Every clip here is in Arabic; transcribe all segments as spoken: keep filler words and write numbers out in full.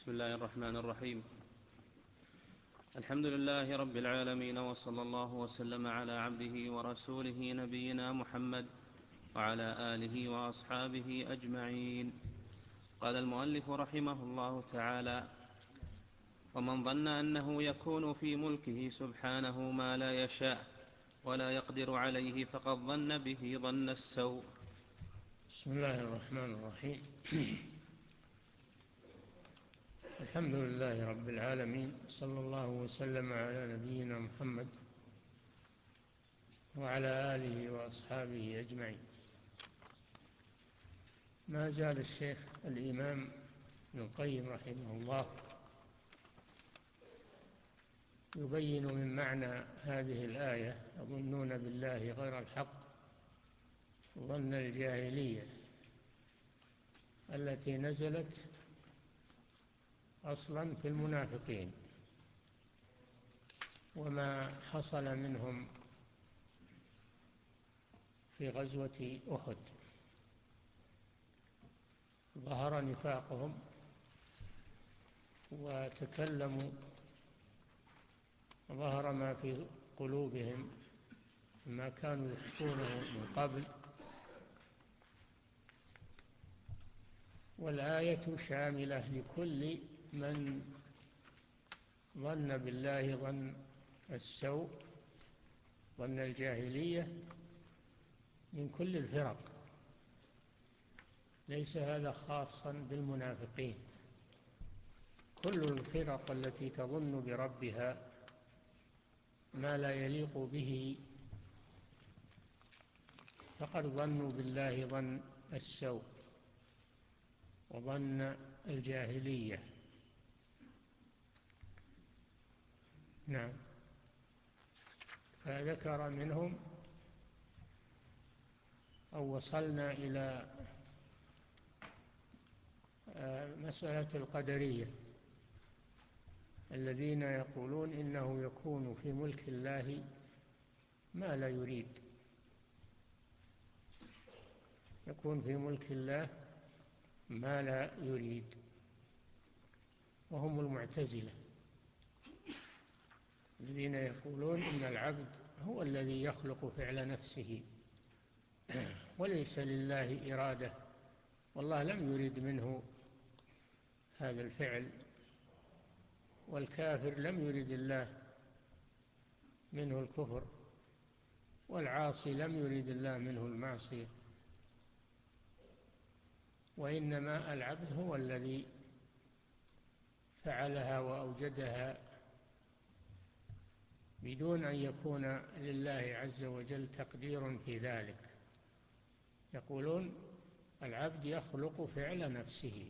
بسم الله الرحمن الرحيم. الحمد لله رب العالمين، وصلى الله وسلم على عبده ورسوله نبينا محمد وعلى آله وأصحابه أجمعين. قال المؤلف رحمه الله تعالى: ومن ظن أنه يكون في ملكه سبحانه ما لا يشاء ولا يقدر عليه فقد ظن به ظن السوء. بسم الله الرحمن الرحيم. الحمد لله رب العالمين، صلى الله وسلم على نبينا محمد وعلى آله وأصحابه أجمعين. ما زال الشيخ الإمام ابن القيم رحمه الله يبين من معنى هذه الآية: يظنون بالله غير الحق ظن الجاهلية، التي نزلت أصلا في المنافقين، وما حصل منهم في غزوة أحد. ظهر نفاقهم وتكلموا، ظهر ما في قلوبهم ما كانوا يخفونه من قبل. والآية شاملة لكل من ظن بالله ظن السوء، ظن الجاهلية، من كل الفرق، ليس هذا خاصا بالمنافقين. كل الفرق التي تظن بربها ما لا يليق به فقد ظنوا بالله ظن السوء وظن الجاهلية. نعم. فذكر منهم أو وصلنا إلى مسألة القدرية الذين يقولون إنه يكون في ملك الله ما لا يريد، يكون في ملك الله ما لا يريد، وهم المعتزلة الذين يقولون إن العبد هو الذي يخلق فعل نفسه وليس لله إرادة، والله لم يريد منه هذا الفعل، والكافر لم يرد الله منه الكفر، والعاصي لم يرد الله منه المعصية، وإنما العبد هو الذي فعلها وأوجدها بدون أن يكون لله عز وجل تقدير في ذلك. يقولون العبد يخلق فعل نفسه.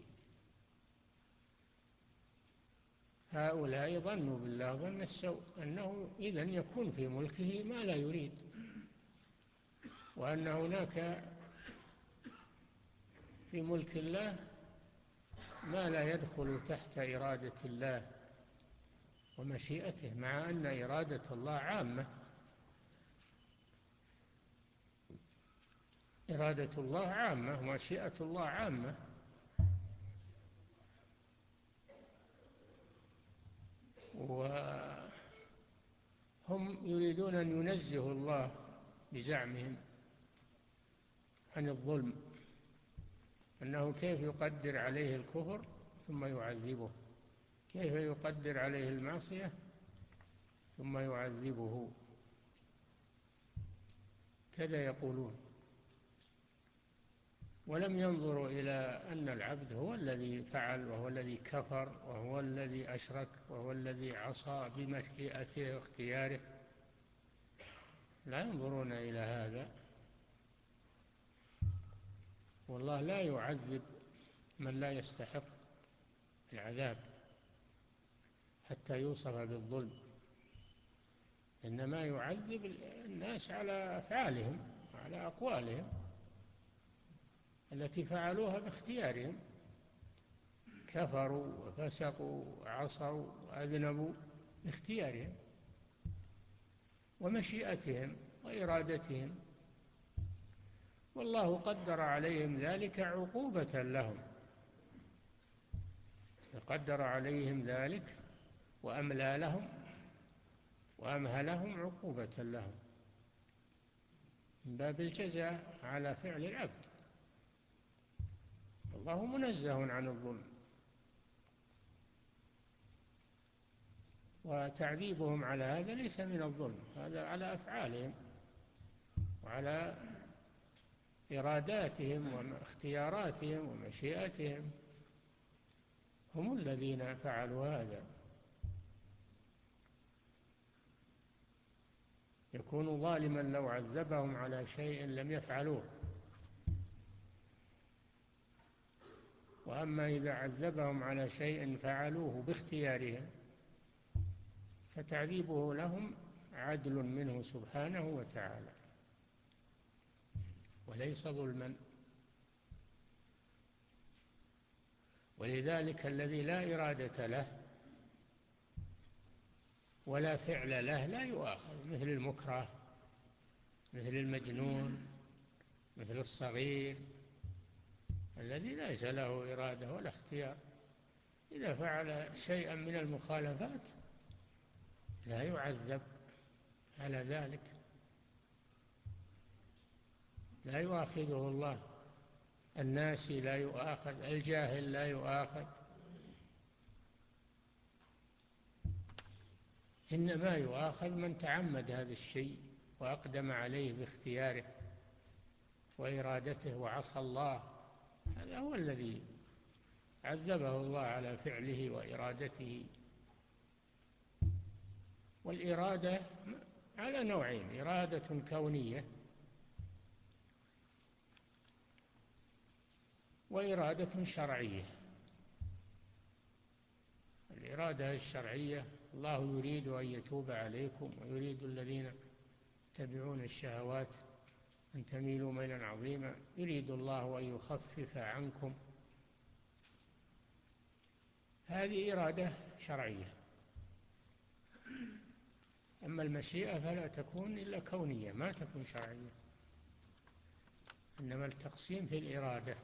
هؤلاء ظنوا بالله ظن السوء، أنه إذن يكون في ملكه ما لا يريد، وأن هناك في ملك الله ما لا يدخل تحت إرادة الله ومشيئته، مع أن إرادة الله عامة. إرادة الله عامة ومشيئة الله عامة. وهم يريدون أن ينزهوا الله بزعمهم عن الظلم، أنه كيف يقدر عليه الكفر ثم يعذبه، كيف يقدر عليه المعصية ثم يعذبه، كذا يقولون. ولم ينظروا إلى أن العبد هو الذي فعل، وهو الذي كفر، وهو الذي أشرك، وهو الذي عصى بمشيئته واختياره. لا ينظرون إلى هذا. والله لا يعذب من لا يستحق العذاب حتى يوصف بالظلم، إنما يعذب الناس على أفعالهم وعلى أقوالهم التي فعلوها باختيارهم، كفروا وفسقوا وعصوا وأذنبوا باختيارهم ومشيئتهم وإرادتهم، والله قدر عليهم ذلك عقوبة لهم. قدر عليهم ذلك وأملى لهم وأمهلهم عقوبة لهم من باب الجزاء على فعل العبد. الله منزه عن الظلم، وتعذيبهم على هذا ليس من الظلم، هذا على أفعالهم وعلى إراداتهم واختياراتهم ومشيئتهم، هم الذين فعلوا هذا. يكون ظالما لو عذبهم على شيء لم يفعلوه، وأما إذا عذبهم على شيء فعلوه باختيارهم فتعذيبه لهم عدل منه سبحانه وتعالى وليس ظلما. ولذلك الذي لا إرادة له ولا فعل له لا يؤاخذ، مثل المكره، مثل المجنون، مثل الصغير الذي ليس له إرادة ولا اختيار، إذا فعل شيئا من المخالفات لا يعذب على ذلك، لا يؤاخذه الله. الناسي لا يؤاخذ، الجاهل لا يؤاخذ، إنما يؤاخذ من تعمد هذا الشيء وأقدم عليه باختياره وإرادته وعصى الله، هذا هو الذي عذبه الله على فعله وإرادته. والإرادة على نوعين: إرادة كونية وإرادة شرعية. الإرادة الشرعية: الله يريد أن يتوب عليكم ويريد الذين يتبعون الشهوات أن تميلوا ميلا عظيما، يريد الله أن يخفف عنكم، هذه إرادة شرعية. أما المشيئة فلا تكون إلا كونية، ما تكون شرعية، إنما التقسيم في الإرادة.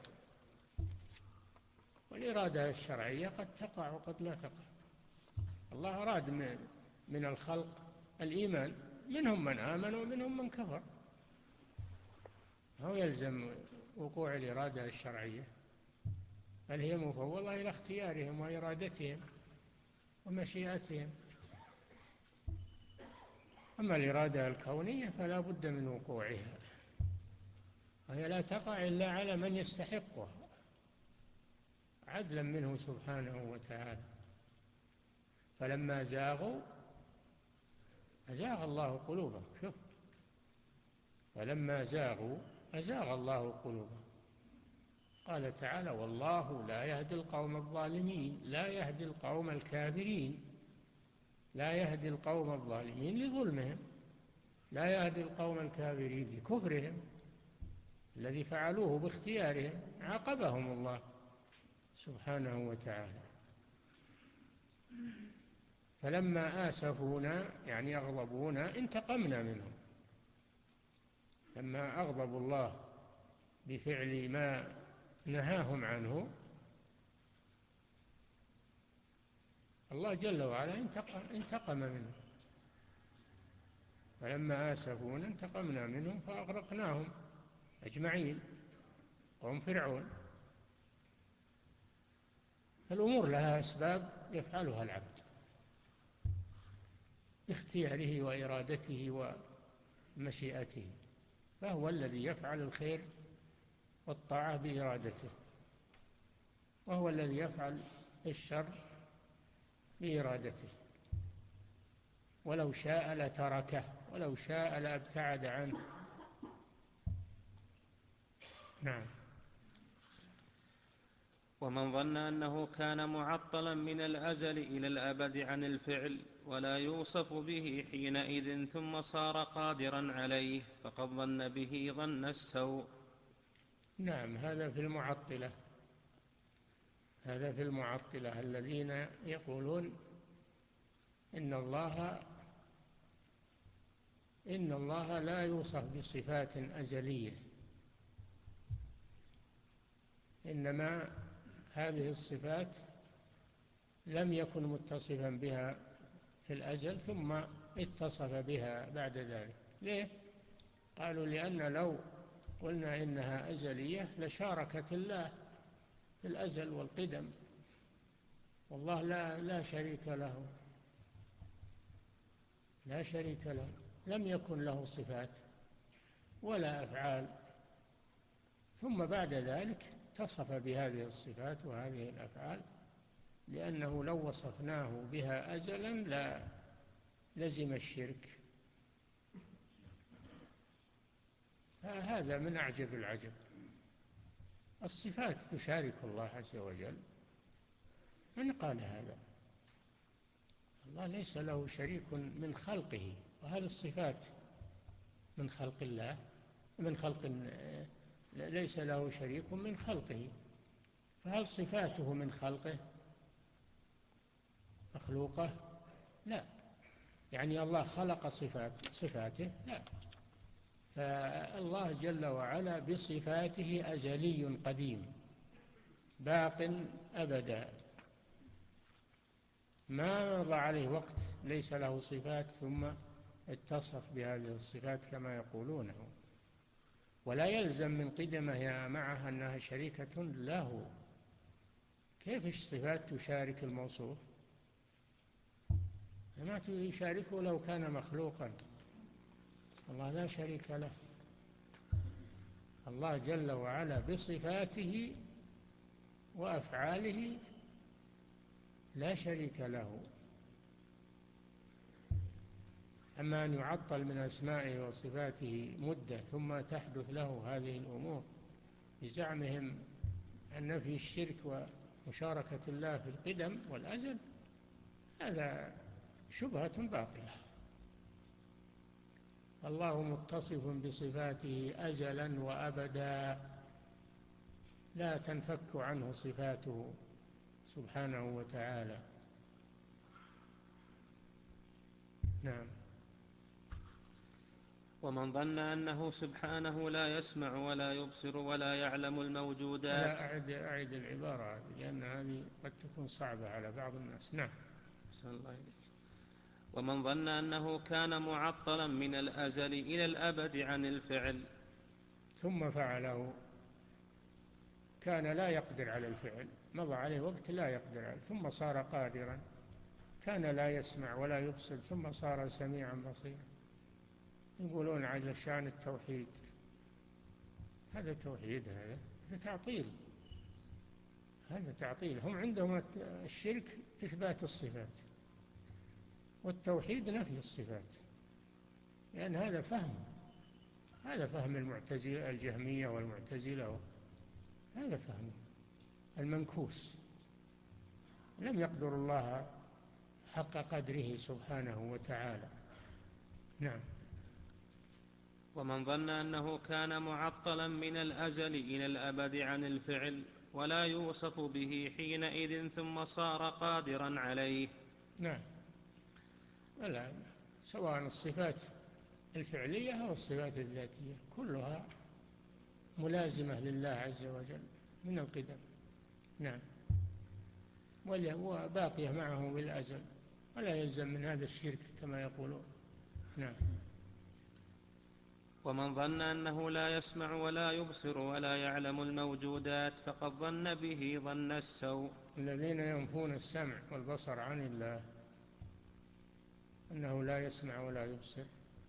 والإرادة الشرعية قد تقع وقد لا تقع. الله أراد من الخلق الإيمان، منهم من آمن ومنهم من كفر، هو يلزم وقوع الإرادة الشرعية، بل هي مفوضة إلى اختيارهم وإرادتهم ومشيئتهم. أما الإرادة الكونية فلا بد من وقوعها، وهي لا تقع إلا على من يستحقها عدلا منه سبحانه وتعالى. فلما زاغوا أزاغ الله قلوبهم، شوف، فلما زاغوا أزاغ الله قلوبهم. قال تعالى: والله لا يهدي القوم الظالمين، لا يهدي القوم الكافرين، لا يهدي القوم الظالمين لظلمهم، لا يهدي القوم الكافرين لكفرهم الذي فعلوه باختيارهم، عاقبهم الله سبحانه وتعالى. فلما آسفونا يعني أغضبونا انتقمنا منهم، لما أغضبوا الله بفعل ما نهاهم عنه الله جل وعلا انتقم, انتقم منهم. فلما آسفونا انتقمنا منهم فأغرقناهم أجمعين، قوم فرعون. الأمور لها أسباب يفعلها العبد باختياره وإرادته ومشيئته، فهو الذي يفعل الخير والطاعة بإرادته، وهو الذي يفعل الشر بإرادته، ولو شاء لتركه، ولو شاء لابتعد عنه. نعم. ومن ظن أنه كان معطلا من الأزل إلى الأبد عن الفعل ولا يوصف به حينئذ ثم صار قادرا عليه فقد ظن به ظن السوء. نعم، هذا في المعطلة، هذا في المعطلة الذين يقولون إن الله إن الله لا يوصف بصفات أزلية، إنما هذه الصفات لم يكن متصفا بها في الأزل ثم اتصف بها بعد ذلك. ليه؟ قالوا لأن لو قلنا إنها أزلية لشاركت الله في الأزل والقدم، والله لا, لا شريك له، لا شريك له، لم يكن له صفات ولا أفعال، ثم بعد ذلك اتصف بهذه الصفات وهذه الأفعال، لأنه لو وصفناه بها أزلا لا لزم الشرك. فهذا من أعجب العجب. الصفات تشارك الله عز وجل، من قال هذا؟ الله ليس له شريك من خلقه، وهذه الصفات من خلق الله، من خلق ليس له شريك من خلقه، فهل صفاته من خلقه مخلوقة؟ لا. يعني الله خلق صفات صفاته؟ لا. فالله جل وعلا بصفاته أزلي قديم باق أبدا، ما مضى عليه وقت ليس له صفات ثم اتصف بهذه الصفات كما يقولونه. ولا يلزم من قدمها معها أنها شريكة له. كيف الصفات تشارك الموصوف؟ ما يشاركه لو كان مخلوقا، الله لا شريك له. الله جل وعلا بصفاته وأفعاله لا شريك له. أما أن يعطل من أسمائه وصفاته مدة ثم تحدث له هذه الأمور بزعمهم أن نفي الشرك ومشاركة الله في القدم والأزل، هذا شبهة باطلة. الله متصف بصفاته أزلا وأبدا، لا تنفك عنه صفاته سبحانه وتعالى. نعم. ومن ظن أنه سبحانه لا يسمع ولا يبصر ولا يعلم الموجودات. لا أعد, أعد العبارة هذه لأن هذه قد تكون صعبة على بعض الناس. نعم. صلى الله عليه. ومن ظن أنه كان معطلا من الأزل إلى الأبد عن الفعل ثم فعله، كان لا يقدر على الفعل، مضى عليه وقت لا يقدر عليه، ثم صار قادرا. كان لا يسمع ولا يبصر ثم صار سميعا بصيرا. يقولون على شأن التوحيد، هذا توحيد؟ هذا هذا تعطيل، هذا تعطيل. هم عندهم الشرك إثبات الصفات والتوحيد نفي الصفات، لأن هذا فهم هذا فهم المعتزلة الجهمية والمعتزلة، هذا فهم المنكوس. لم يقدر الله حق قدره سبحانه وتعالى. نعم. ومن ظن أنه كان معطلا من الأزل إلى الأبد عن الفعل ولا يوصف به حينئذ ثم صار قادرا عليه. نعم. ولا سواء الصفات الفعلية أو الصفات الذاتية كلها ملازمة لله عز وجل من القدم. نعم. وباقية معه بالأزل، ولا يلزم من هذا الشرك كما يقولون. نعم. ومن ظن أنه لا يسمع ولا يبصر ولا يعلم الموجودات فقد ظن به ظن السوء. الذين ينفون السمع والبصر عن الله، أنه لا يسمع ولا يبصر،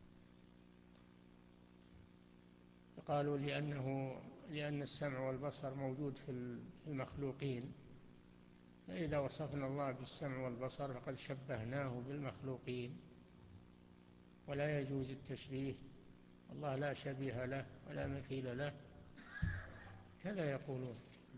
قالوا لأنه لأن السمع والبصر موجود في المخلوقين، فإذا وصفنا الله بالسمع والبصر فقد شبهناه بالمخلوقين، ولا يجوز التشبيه، الله لا شبيه له ولا مثيل له، كذا يقولون.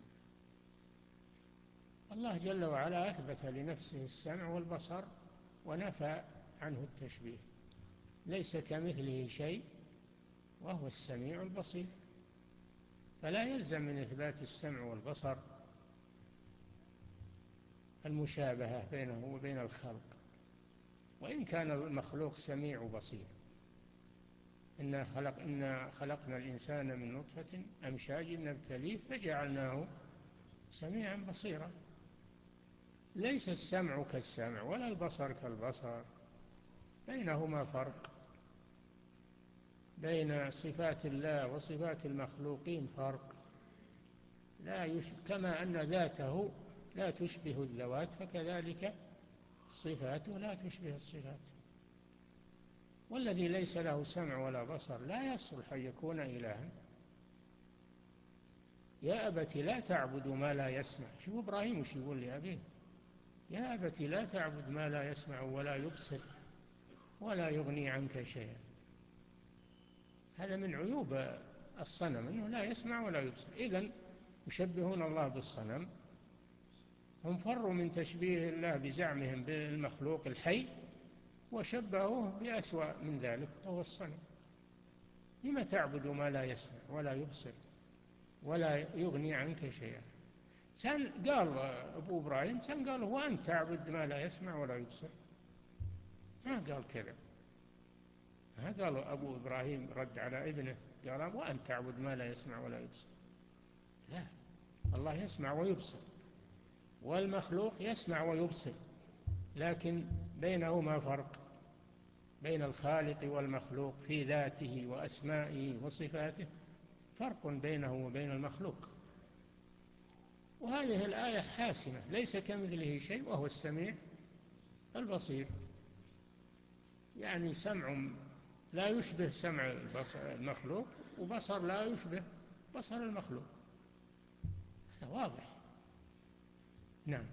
الله جل وعلا أثبت لنفسه السمع والبصر ونفى عنه التشبيه، ليس كمثله شيء وهو السميع البصير، فلا يلزم من إثبات السمع والبصر المشابهة بينه وبين الخلق، وإن كان المخلوق سميع وبصير. إنا خلق إنا خلقنا الإنسان من نطفة أمشاج نبتليه فجعلناه سميعا بصيرا. ليس السمع كالسمع ولا البصر كالبصر، بينهما فرق، بين صفات الله وصفات المخلوقين فرق. لا يشبه، كما أن ذاته لا تشبه الذوات فكذلك صفاته لا تشبه الصفات. والذي ليس له سمع ولا بصر لا يصلح أن يكون إلها. يا أبت لا تعبد ما لا يسمع. شوف إبراهيم وش يقول لأبيه: يا أبت لا تعبد ما لا يسمع ولا يبصر ولا يغني عنك شيئا. هذا من عيوب الصنم، أنه لا يسمع ولا يبصر. إذن يشبهون الله بالصنم. هم فروا من تشبيه الله بزعمهم بالمخلوق الحي وشبهوه بأسوأ من ذلك وهو الصنم. لما تعبد ما لا يسمع ولا يبصر ولا يغني عنك شيئا؟ سان قال أبو إبراهيم سان قال هو أنت تعبد ما لا يسمع ولا يبصر، ما قال كذا. ما قال أبو إبراهيم رد على ابنه قال وأنت تعبد ما لا يسمع ولا يبصر. لا، الله يسمع ويبصر، والمخلوق يسمع ويبصر، لكن بينهما فرق، بين الخالق والمخلوق في ذاته وأسمائه وصفاته فرق بينه وبين المخلوق. وهذه الآية حاسمة: ليس كمثله شيء وهو السميع البصير. يعني سمع لا يشبه سمع المخلوق، وبصر لا يشبه بصر المخلوق. هذا واضح. نعم.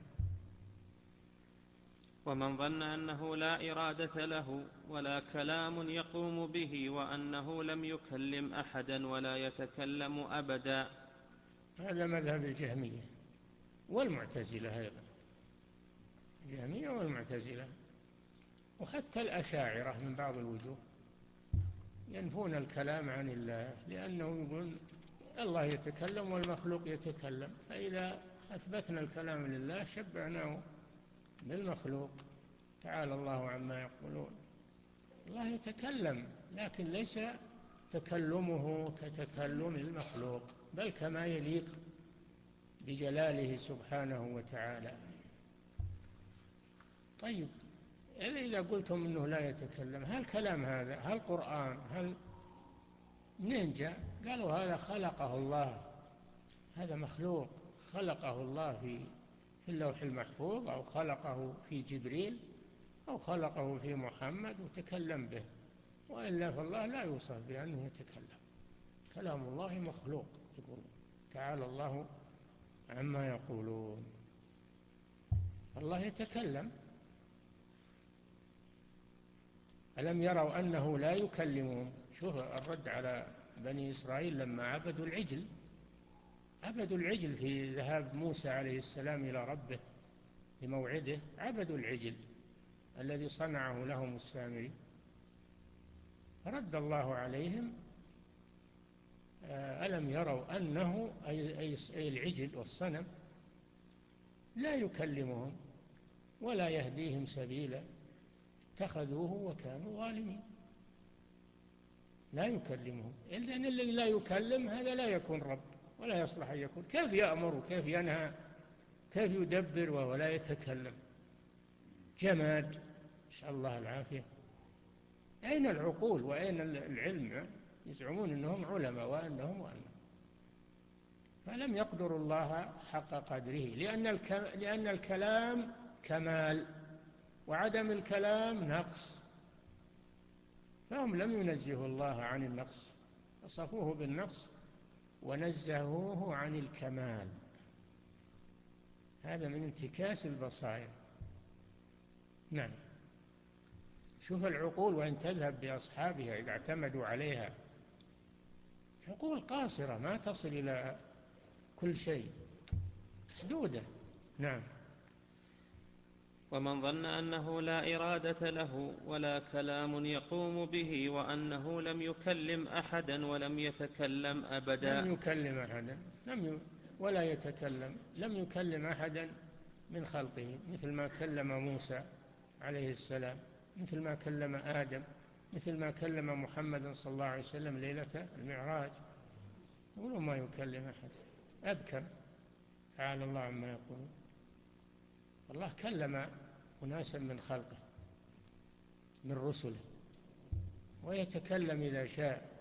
ومن ظن أنه لا إرادة له ولا كلام يقوم به وأنه لم يكلم أحدا ولا يتكلم أبدا. هذا مذهب الجهمية والمعتزلة أيضا، الجهمية والمعتزلة، وحتى الأشاعرة من بعض الوجوه ينفون الكلام عن الله، لأنه يقول الله يتكلم والمخلوق يتكلم، فإذا أثبتنا الكلام لله شبعناه بالمخلوق. تعالى الله عما يقولون. الله يتكلم، لكن ليس تكلمه كتكلم المخلوق، بل كما يليق بجلاله سبحانه وتعالى. طيب، إذا قلتم إنه لا يتكلم، هل كلام هذا، هل قرآن، هل منين جاء؟ قالوا هذا خلقه الله، هذا مخلوق خلقه الله في في اللوح المحفوظ، أو خلقه في جبريل، أو خلقه في محمد وتكلم به، وإلا فالله لا يوصف بأنه يتكلم. كلام الله مخلوق، يقول تعالى الله عما يقولون. الله يتكلم. ألم يروا أنه لا يكلمهم؟ شوف الرد على بني إسرائيل لما عبدوا العجل، عبدوا العجل في ذهاب موسى عليه السلام إلى ربه لموعده، عبدوا العجل الذي صنعه لهم السامري. رد الله عليهم: ألم يروا أنه أي العجل والصنم لا يكلمهم ولا يهديهم سبيلا، اتخذوه وكانوا ظالمين. لا يكلمهم، لأن الذي لا يكلم هذا لا يكون رب ولا يصلح أن يكون. كيف يأمر وكيف ينهى، كيف يدبر وهو لا يتكلم؟ جماد، نسأل الله العافية. أين العقول وأين العلم؟ يزعمون أنهم علماء وأنهم وأنهم فلم يقدروا الله حق قدره، لأن لأن الكلام كمال وعدم الكلام نقص، فهم لم ينزهوا الله عن النقص، وصفوه بالنقص ونزهوه عن الكمال. هذا من انتكاس البصائر. نعم. شوف العقول وإن تذهب بأصحابها إذا اعتمدوا عليها، عقول قاصرة ما تصل إلى كل شيء، محدودة. نعم. ومن ظن أنه لا إرادة له ولا كلام يقوم به وأنه لم يكلم أحدا ولم يتكلم أبدا. لم يكلم أحدا، لم ي... ولا يتكلم، لم يكلم أحدا من خلقه، مثل ما كلم موسى عليه السلام، مثل ما كلم آدم، مثل ما كلم محمد صلى الله عليه وسلم ليلة المعراج. يقولون ما يكلم أحد، أبكم. تعالى الله عما يقولون. الله كلم أناسا من خلقه من رسله، ويتكلم إذا شاء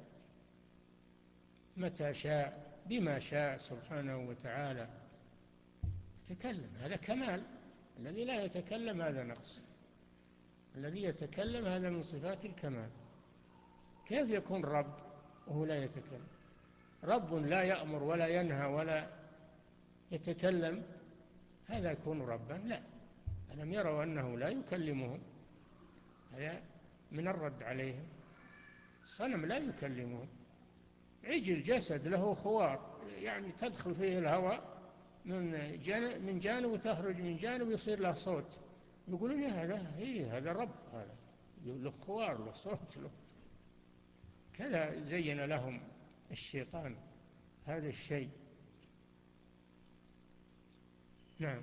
متى شاء بما شاء سبحانه وتعالى يتكلم. هذا كمال. الذي لا يتكلم هذا نقص، الذي يتكلم هذا من صفات الكمال. كيف يكون رب وهو لا يتكلم؟ رب لا يأمر ولا ينهى ولا يتكلم، هذا يكون ربا؟ لا. ألم يروا أنه لا يكلمهم؟ هذا من الرد عليهم. الصنم لا يكلمهم. عجل جسد له خوار، يعني تدخل فيه الهواء من جانب, من جانب وتخرج من جانب ويصير له صوت، يقولون هذا إيه هذا رب، هذا له خوار له صوت له. كذا زين لهم الشيطان هذا الشيء. نعم.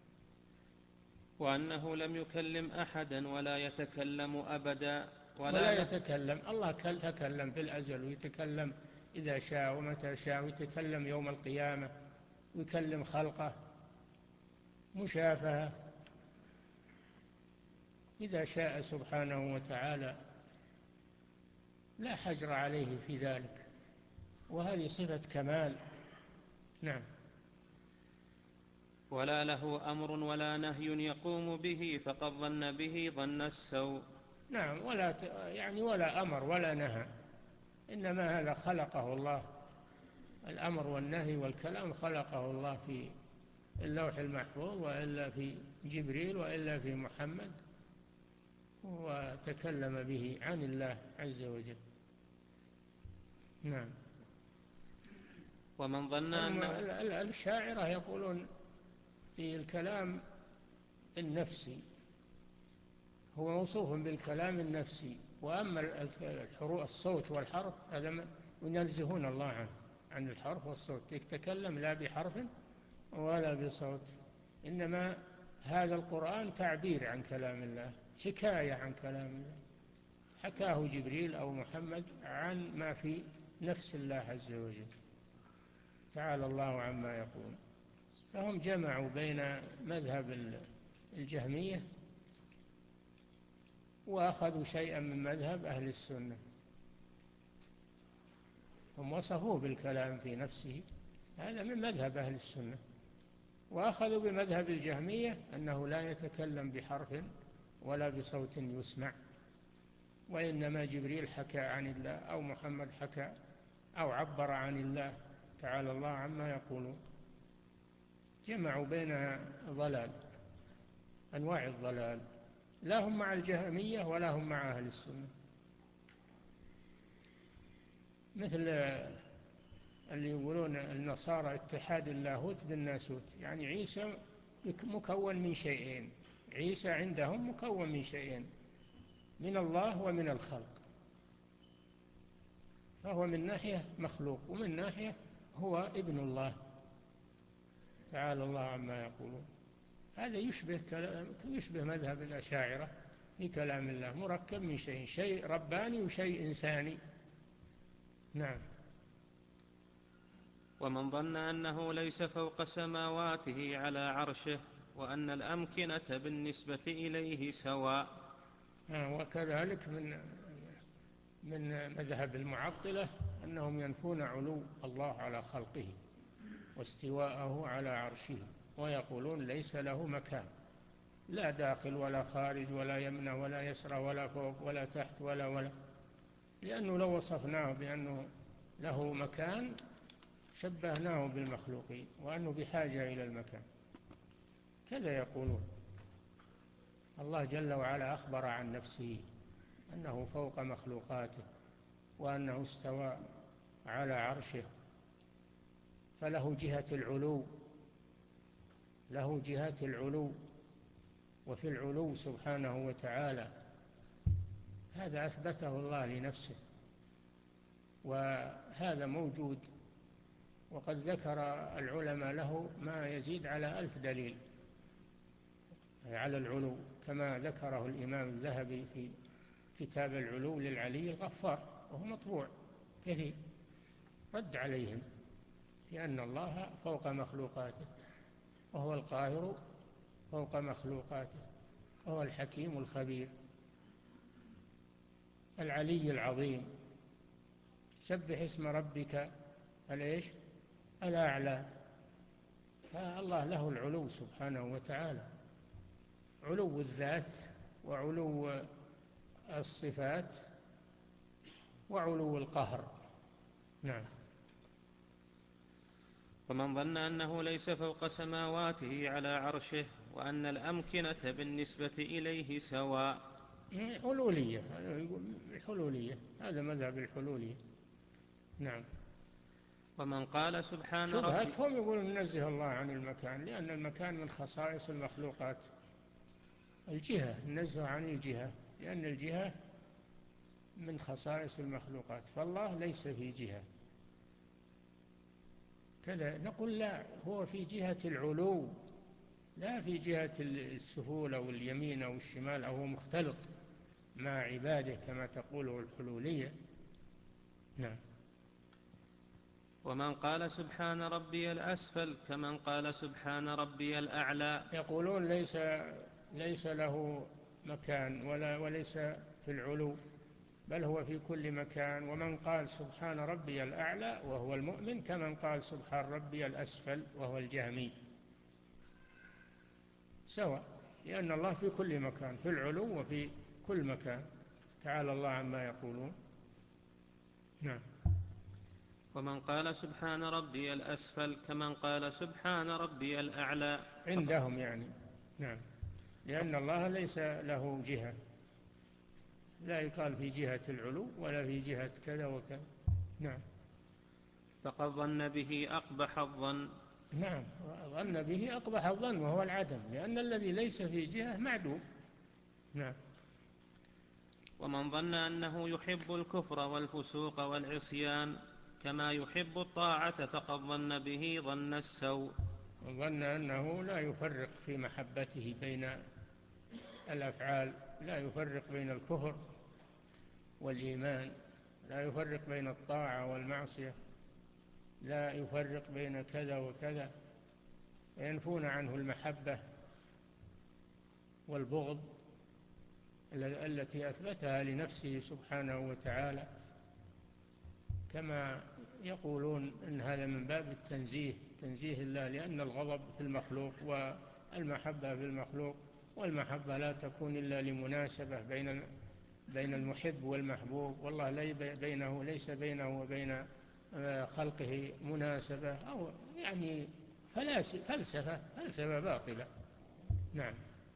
وأنه لم يكلم أحدا ولا يتكلم أبدا ولا, ولا يتكلم. الله تكلم في الأزل ويتكلم إذا شاء ومتى شاء، ويتكلم يوم القيامة ويكلم خلقه مشافهة إذا شاء سبحانه وتعالى، لا حجر عليه في ذلك، وهذه صفة كمال. نعم. ولا له أمر ولا نهي يقوم به فقد ظن به ظن السوء. نعم. ولا ت... يعني ولا أمر ولا نهى، إنما هذا خلقه الله. الأمر والنهي والكلام خلقه الله في اللوح المحفوظ، وإلا في جبريل، وإلا في محمد، وتكلم به عن الله عز وجل. نعم. ومن ظن أنه الشاعرة يقولون في الكلام النفسي هو موصوف بالكلام النفسي، وأما الحروف الصوت والحرف هذا ينزهون الله عنه، عن الحرف والصوت. يتكلم لا بحرف ولا بصوت، إنما هذا القرآن تعبير عن كلام الله، حكاية عن كلام الله، حكاه جبريل أو محمد عن ما في نفس الله عز وجل، تعالى الله عما يقول. فهم جمعوا بين مذهب الجهمية وأخذوا شيئا من مذهب أهل السنة. هم وصفوه بالكلام في نفسه، هذا من مذهب أهل السنة، وأخذوا بمذهب الجهمية أنه لا يتكلم بحرف ولا بصوت يسمع، وإنما جبريل حكى عن الله أو محمد حكى أو عبر عن الله، تعالى الله عما يقولون. جمعوا بين ضلال، أنواع الضلال، لا هم مع الجهمية ولا هم مع أهل السنة. مثل اللي يقولون النصارى اتحاد اللاهوت بالناسوت، يعني عيسى مكون من شيئين، عيسى عندهم مكون من شيئين، من الله ومن الخلق، فهو من ناحية مخلوق ومن ناحية هو ابن الله، تعالى الله عما يقولون. هذا يشبه, يشبه مذهب الأشاعرة في كلام الله، مركب من شيء، شيء رباني وشيء إنساني. نعم. ومن ظن أنه ليس فوق سماواته على عرشه وأن الأمكنة بالنسبة إليه سواء. وكذلك من من مذهب المعطلة أنهم ينفون علو الله على خلقه واستواءه على عرشه، ويقولون ليس له مكان، لا داخل ولا خارج ولا يمنى ولا يسرى ولا فوق ولا تحت ولا ولا، لأنه لو وصفناه بأنه له مكان شبهناه بالمخلوقين، وأنه بحاجة إلى المكان. كذا يقولون. الله جل وعلا أخبر عن نفسه أنه فوق مخلوقاته، وأنه استوى على عرشه، فله جهة العلو، له جهة العلو، وفي العلو سبحانه وتعالى، هذا أثبته الله لنفسه، وهذا موجود. وقد ذكر العلماء له ما يزيد على ألف دليل على العلو، كما ذكره الإمام الذهبي في كتاب العلو للعلي الغفار، وهو مطبوع كثير، رد عليهم في أن الله فوق مخلوقاته، وهو القاهر فوق مخلوقاته، وهو الحكيم الخبير العلي العظيم. سبح اسم ربك الإيش الأعلى. فالله له العلو سبحانه وتعالى، علو الذات وعلو الصفات وعلو القهر. نعم. ومن ظن أنه ليس فوق سماواته على عرشه وأن الأمكنة بالنسبة إليه سواء. حلولية، هذا يقول الحلولية، هذا مذهب الحلولية. نعم. ومن قال سبحان ربي، شبهتهم يقولون ننزه الله عن المكان، لأن المكان من خصائص المخلوقات. الجهة ننزه عن الجهة، لأن الجهة من خصائص المخلوقات، فالله ليس في جهة كذا. نقول لا، هو في جهة العلو، لا في جهة السهول أو اليمين أو الشمال، أو هو مختلط مع عباده كما تقوله الحلولية. نعم. ومن قال سبحان ربي الأسفل كمن قال سبحان ربي الأعلى. يقولون ليس ليس له مكان ولا وليس في العلو، بل هو في كل مكان. ومن قال سبحان ربي الأعلى وهو المؤمن كمن قال سبحان ربي الأسفل وهو الجهمي، سواء، لأن الله في كل مكان، في العلو وفي كل مكان، تعالى الله عما يقولون. نعم. ومن قال سبحان ربي الأسفل كمن قال سبحان ربي الأعلى عندهم يعني. نعم. لأن الله ليس له جهة، لا يقال في جهة العلو ولا في جهة كذا وكذا. نعم. فقد ظن به أقبح الظن. نعم، ظن به أقبح الظن وهو العدم، لأن الذي ليس في جهة معدوم. نعم. ومن ظن أنه يحب الكفر والفسوق والعصيان كما يحب الطاعة فقد ظن به ظن السوء. وظن أنه لا يفرق في محبته بين الأفعال، لا يفرق بين الكفر والإيمان، لا يفرق بين الطاعة والمعصية، لا يفرق بين كذا وكذا، ينفون عنه المحبة والبغض التي أثبتها لنفسه سبحانه وتعالى، كما يقولون إن هذا من باب التنزيه، تنزيه الله، لأن الغضب في المخلوق والمحبة في المخلوق، والمحبة لا تكون إلا لمناسبة بين بين المحب والمحبوب، والله بينه ليس بينه وبين خلقه مناسبة، أو يعني فلسفة فلسفة باطلة. نعم.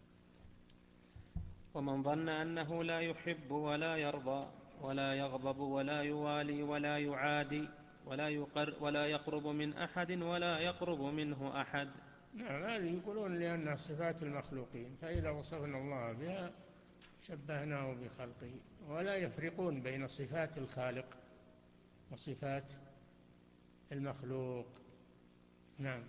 ومن ظن أنه لا يحب ولا يرضى ولا يغضب ولا يوالي ولا يعادي ولا, يقر ولا يقرب من أحد ولا يقرب منه أحد. نعم، هذه يقولون لأنها صفات المخلوقين، فإذا وصفنا الله بها شبهناه بخلقه، ولا يفرقون بين صفات الخالق وصفات المخلوق. نعم.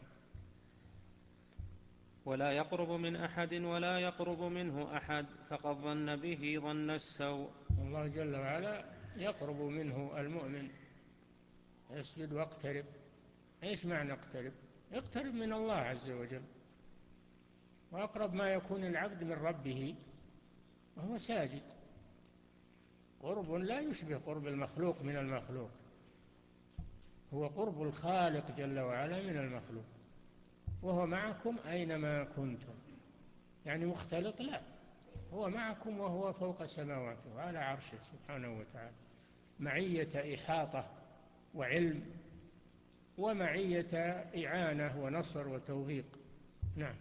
ولا يقرب من أحد ولا يقرب منه أحد فقد ظن به ظن السوء. الله جل وعلا يقرب منه المؤمن، يسجد واقترب. ايش معنى اقترب؟ اقترب من الله عز وجل، وأقرب ما يكون العبد من ربه وهو ساجد، قرب لا يشبه قرب المخلوق من المخلوق، هو قرب الخالق جل وعلا من المخلوق. وهو معكم أينما كنتم، يعني مختلط؟ لا، هو معكم وهو فوق سماواته وعلى عرشه سبحانه وتعالى، معية إحاطة وعلم، ومعية إعانة ونصر وتوفيق. نعم.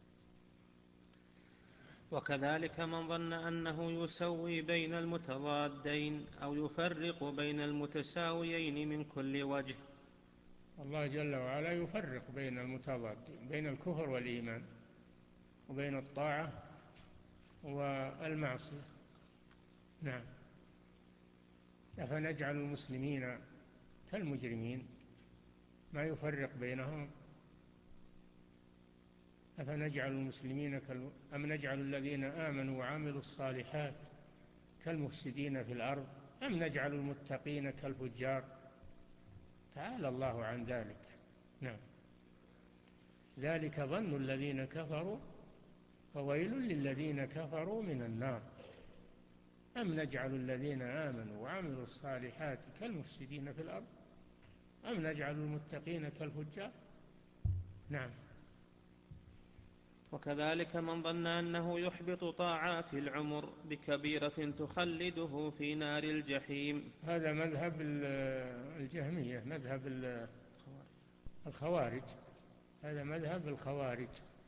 وكذلك من ظن أنه يسوي بين المتضادين أو يفرق بين المتساويين من كل وجه. الله جل وعلا يفرق بين المتضادين، بين الكفر والإيمان، وبين الطاعة والمعصية. نعم. أفنجعل المسلمين كالمجرمين، ما يفرق بينهم. أفنجعل المسلمين كال... أم نجعل الذين آمنوا وعملوا الصالحات كالمفسدين في الأرض أم نجعل المتقين كالفجار، تعالى الله عن ذلك. نعم. ذلك ظن الذين كفروا فويل للذين كفروا من النار. أم نجعل الذين آمنوا وعملوا الصالحات كالمفسدين في الأرض أم نجعل المتقين كالفجار. نعم. وكذلك من ظن أنه يحبط طاعات العمر بكبيرة تخلده في نار الجحيم. هذا مذهب الجهمية، مذهب الخوارج. هذا مذهب الخوارج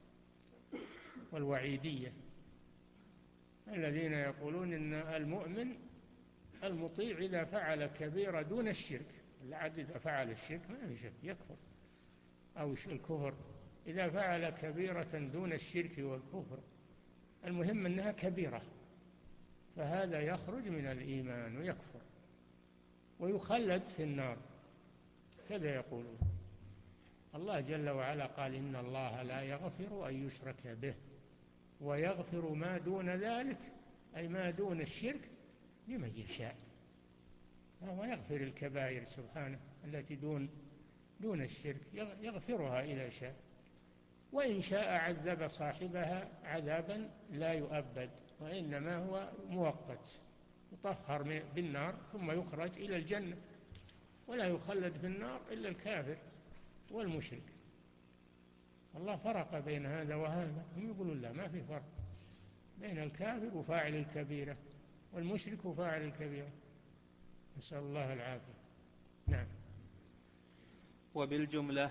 والوعيدية، الذين يقولون إن المؤمن المطيع إذا فعل كبيرة دون الشرك، العبد إذا فعل الشرك ما في شك يكفر، أو الكفر إذا فعل كبيرة دون الشرك والكفر، المهم أنها كبيرة، فهذا يخرج من الإيمان ويكفر ويخلد في النار. كذا يقولون. الله جل وعلا قال إن الله لا يغفر أن يشرك به ويغفر ما دون ذلك، أي ما دون الشرك، لمن يشاء. وهو يغفر الكبائر سبحانه التي دون دون الشرك، يغفرها إذا شاء، وإن شاء عذب صاحبها عذابا لا يؤبد، وإنما هو مؤقت، يطهر بالنار ثم يخرج إلى الجنة، ولا يخلد في النار إلا الكافر والمشرك. الله فرق بين هذا وهذا. هم يقولون لا، ما في فرق بين الكافر وفاعل الكبيرة والمشرك وفاعل الكبيرة، نسأل الله العافية. نعم. وبالجملة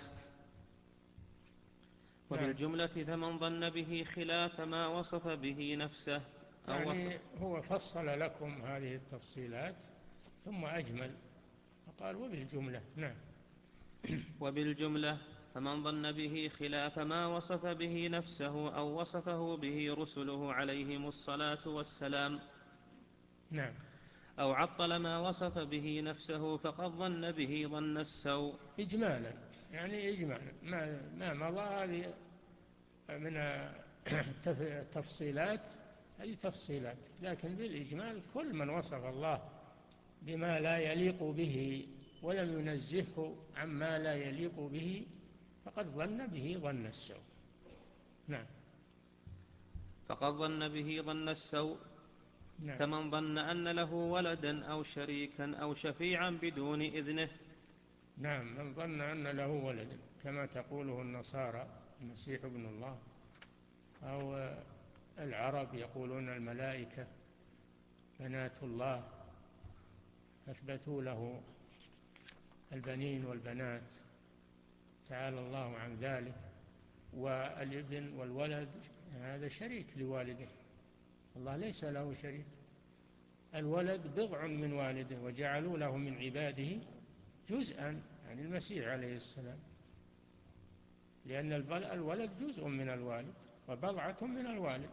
وبالجملة فمن ظن به خلاف ما وصف به نفسه أو يعني وصف هو فصل لكم هذه التفصيلات ثم أجمل فقال وبالجملة. نعم. وبالجملة فمن ظن به خلاف ما وصف به نفسه أو وصفه به رسله عليهم الصلاة والسلام، نعم. أو عطل ما وصف به نفسه فقد ظن به ظن السوء. إجمالا، يعني إجمالا ما, ما مضى هذه من التفصيلات، هذه تفصيلات، لكن بالإجمال كل من وصف الله بما لا يليق به ولم ينزهه عما لا يليق به فقد ظن به ظن السوء. نعم. فقد ظن به ظن السوء. نعم. كمن ظن أن له ولدا أو شريكا أو شفيعا بدون إذنه. نعم، من ظن أن له ولدا كما تقوله النصارى المسيح ابن الله، أو العرب يقولون الملائكة بنات الله، أثبتوا له البنين والبنات، تعالى الله عن ذلك. والابن والولد هذا شريك لوالده، الله ليس له شريك. الولد بضع من والده وجعلوا له من عباده جزءا، يعني المسيح عليه السلام، لأن الولد جزء من الوالد وبضعة من الوالد،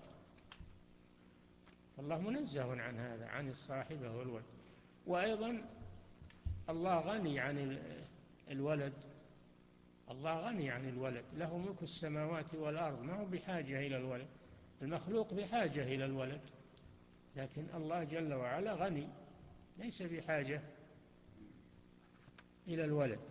فالله منزه عن هذا، عن الصاحبة والولد. وأيضا الله غني عن الولد، الله غني عن الولد، له ملك السماوات والأرض، ما هو بحاجة إلى الولد. المخلوق بحاجة إلى الولد، لكن الله جل وعلا غني ليس بحاجة إلى الولد.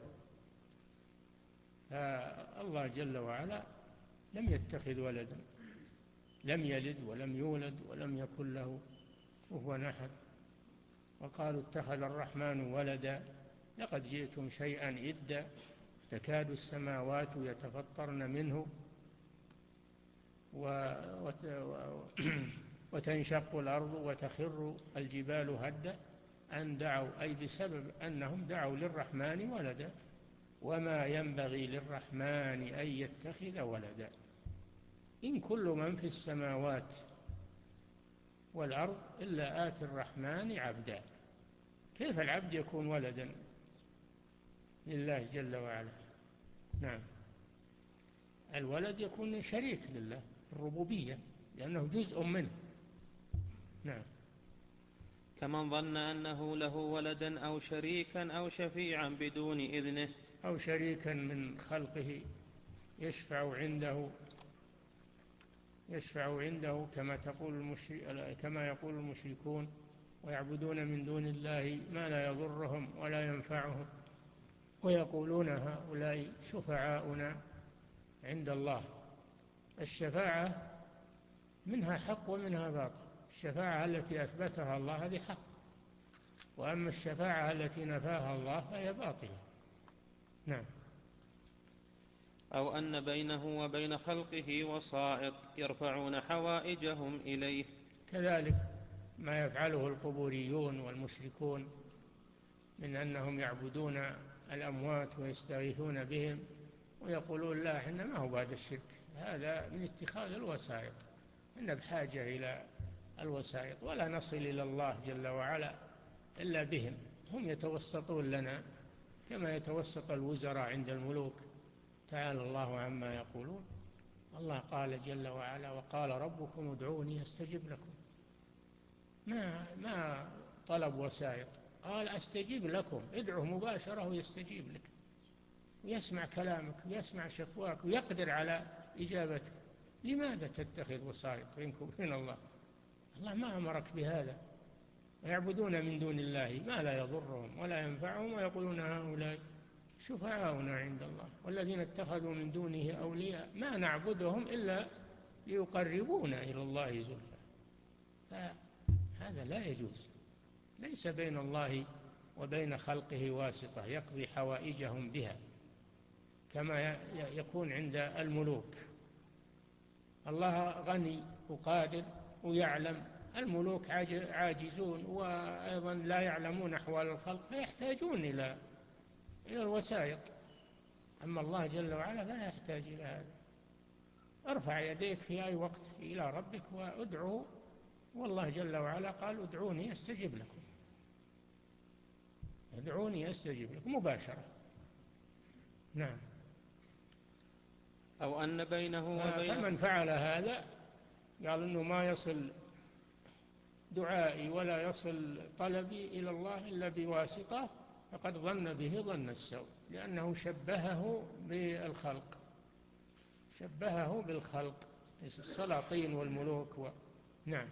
فالله جل وعلا لم يتخذ ولدا، لم يلد ولم يولد ولم يكن له كفوا أحد. وقالوا اتخذ الرحمن ولدا لقد جئتم شيئا إدا تكاد السماوات يتفطرن منه وتنشق الأرض وتخر الجبال هدا أن دعوا، أي بسبب أنهم دعوا للرحمن ولدا، وما ينبغي للرحمن أن يتخذ ولدا، إن كل من في السماوات والأرض إلا آتي الرحمن عبدا. كيف العبد يكون ولدا لله جل وعلا؟ نعم. الولد يكون شريك لله الربوبية لأنه جزء منه. نعم. كمن ظن أنه له ولدا أو شريكا أو شفيعا بدون إذنه، أو شريكا من خلقه يشفع عنده يشفع عنده كما تقول المشرك كما يقول المشركون، ويعبدون من دون الله ما لا يضرهم ولا ينفعهم، ويقولون هؤلاء شفعاؤنا عند الله. الشفاعة منها حق ومنها باطل. الشفاعة التي أثبتها الله هذه حق، وأما الشفاعة التي نفاها الله فهي باطلة. نعم. أو أن بينه وبين خلقه وسائط يرفعون حوائجهم إليه. كذلك ما يفعله القبوريون والمشركون من أنهم يعبدون الأموات ويستغيثون بهم ويقولون لا، إحنا ما هو بعد الشرك، هذا من اتخاذ الوسائط، إحنا بحاجة إلى الوسائط ولا نصل إلى الله جل وعلا إلا بهم، هم يتوسطون لنا كما يتوسط الوزراء عند الملوك. تعالى الله عما يقولون. الله قال جل وعلا: وقال ربكم ادعوني أستجب لكم. ما ما طلب وسائط، قال أستجيب لكم، ادعه مباشرة ويستجيب لك ويسمع كلامك ويسمع شكواك ويقدر على إجابتك. لماذا تتخذ وسائط بينك وبين الله؟ الله ما أمرك بهذا. ويعبدون من دون الله ما لا يضرهم ولا ينفعهم ويقولون هؤلاء شفعاؤنا عند الله والذين اتخذوا من دونه أولياء ما نعبدهم إلا ليقربونا إلى الله زلفى. فهذا لا يجوز. ليس بين الله وبين خلقه واسطة يقضي حوائجهم بها كما يكون عند الملوك. الله غني وقادر ويعلم، الملوك عاجزون وأيضا لا يعلمون أحوال الخلق فيحتاجون إلى إلى الوسائط. أما الله جل وعلا فلا يحتاج إلى هذا. ارفع يديك في أي وقت إلى ربك وادعه، والله جل وعلا قال: ادعوني أستجب لكم، ادعوني أستجب لكم مباشرة. نعم. أو أن بينه وبين فمن فعل هذا قال إنه ما يصل دعائي ولا يصل طلبي إلى الله إلا بواسطة، فقد ظن به ظن السوء، لأنه شبهه بالخلق، شبهه بالخلق السلاطين والملوك و... نعم.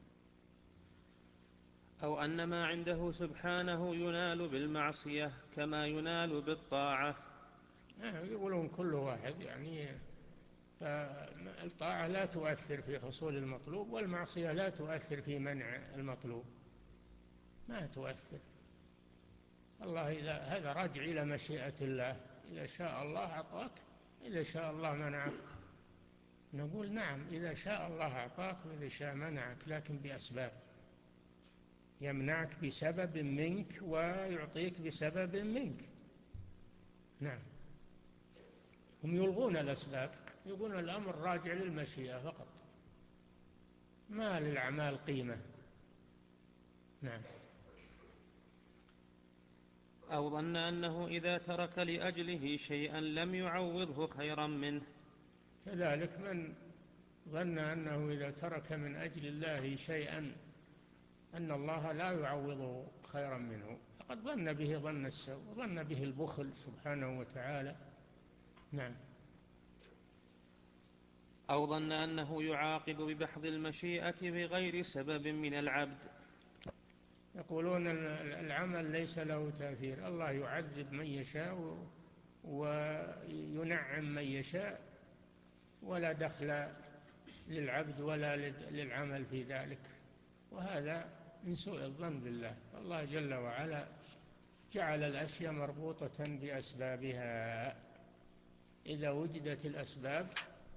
أو أن ما عنده سبحانه ينال بالمعصية كما ينال بالطاعة. يقولون كل واحد يعني، فالطاعة لا تؤثر في حصول المطلوب والمعصية لا تؤثر في منع المطلوب، ما تؤثر. الله إذا هذا راجع إلى مشيئة الله، إذا شاء الله أعطاك، إذا شاء الله منعك. نقول نعم، إذا شاء الله أعطاك وإذا شاء منعك، لكن بأسباب. يمنعك بسبب منك ويعطيك بسبب منك. نعم. هم يلغون الأسباب، يقولون الأمر راجع للمشيئة فقط، ما للأعمال قيمة. نعم. أو ظن أنه إذا ترك لأجله شيئا لم يعوضه خيرا منه. كذلك من ظن أنه إذا ترك من أجل الله شيئا أن الله لا يعوضه خيرا منه، فقد ظن به ظن السوء، ظن به البخل سبحانه وتعالى. نعم. أو ظن أنه يعاقب ببحض المشيئة بغير سبب من العبد. يقولون العمل ليس له تأثير، الله يعذب من يشاء وينعم من يشاء ولا دخل للعبد ولا للعمل في ذلك، وهذا من سوء الظن بالله. الله جل وعلا جعل الأشياء مربوطة بأسبابها، إذا وجدت الأسباب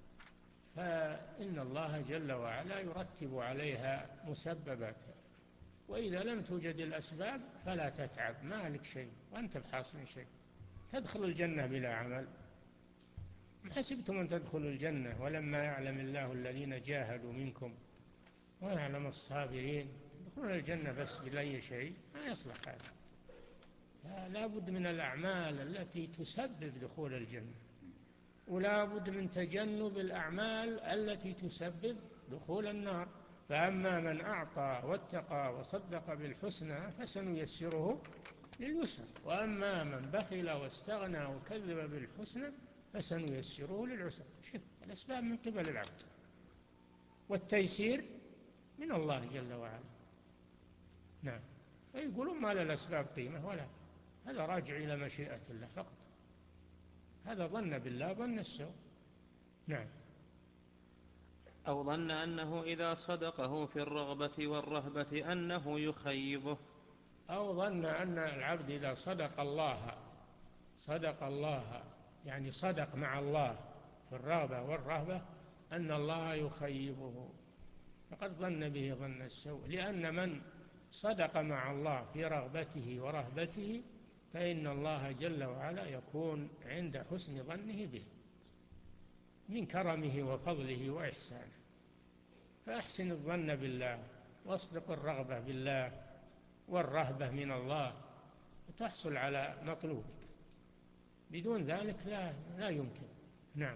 فإن الله جل وعلا يرتب عليها مسبباتها، وإذا لم توجد الأسباب فلا تتعب، ما لك شيء وأنت بحاصل من شيء. تدخل الجنة بلا عمل، ما حسبتم أن تدخلوا الجنة ولما يعلم الله الذين جاهدوا منكم ويعلم الصابرين. يدخلون الجنة بس بلا شيء، ما يصلح هذا. لا بد من الأعمال التي تسبب دخول الجنة، ولا بد من تجنب الأعمال التي تسبب دخول النار. فأما من أعطى واتقى وصدق بالحسنى فسنيسره لليسر، وأما من بخل واستغنى وكذب بالحسنى فسنيسره للعسر. شوف الأسباب من قبل العبد والتيسير من الله جل وعلا. نعم. فيقولون ما للأسباب قيمة، ولا، هذا راجع إلى مشيئة الله فقط. هذا ظن بالله ظن السوء. نعم. أو ظن أنه إذا صدقه في الرغبة والرهبة أنه يخيبه. أو ظن أن العبد إذا صدق الله صدق الله يعني صدق مع الله في الرغبة والرهبة أن الله يخيبه، فقد ظن به ظن السوء، لأن من صدق مع الله في رغبته ورهبته فإن الله جل وعلا يكون عند حسن ظنه به من كرمه وفضله وإحسانه. فأحسن الظن بالله واصدق الرغبة بالله والرهبة من الله وتحصل على مطلوبك، بدون ذلك لا, لا يمكن. نعم.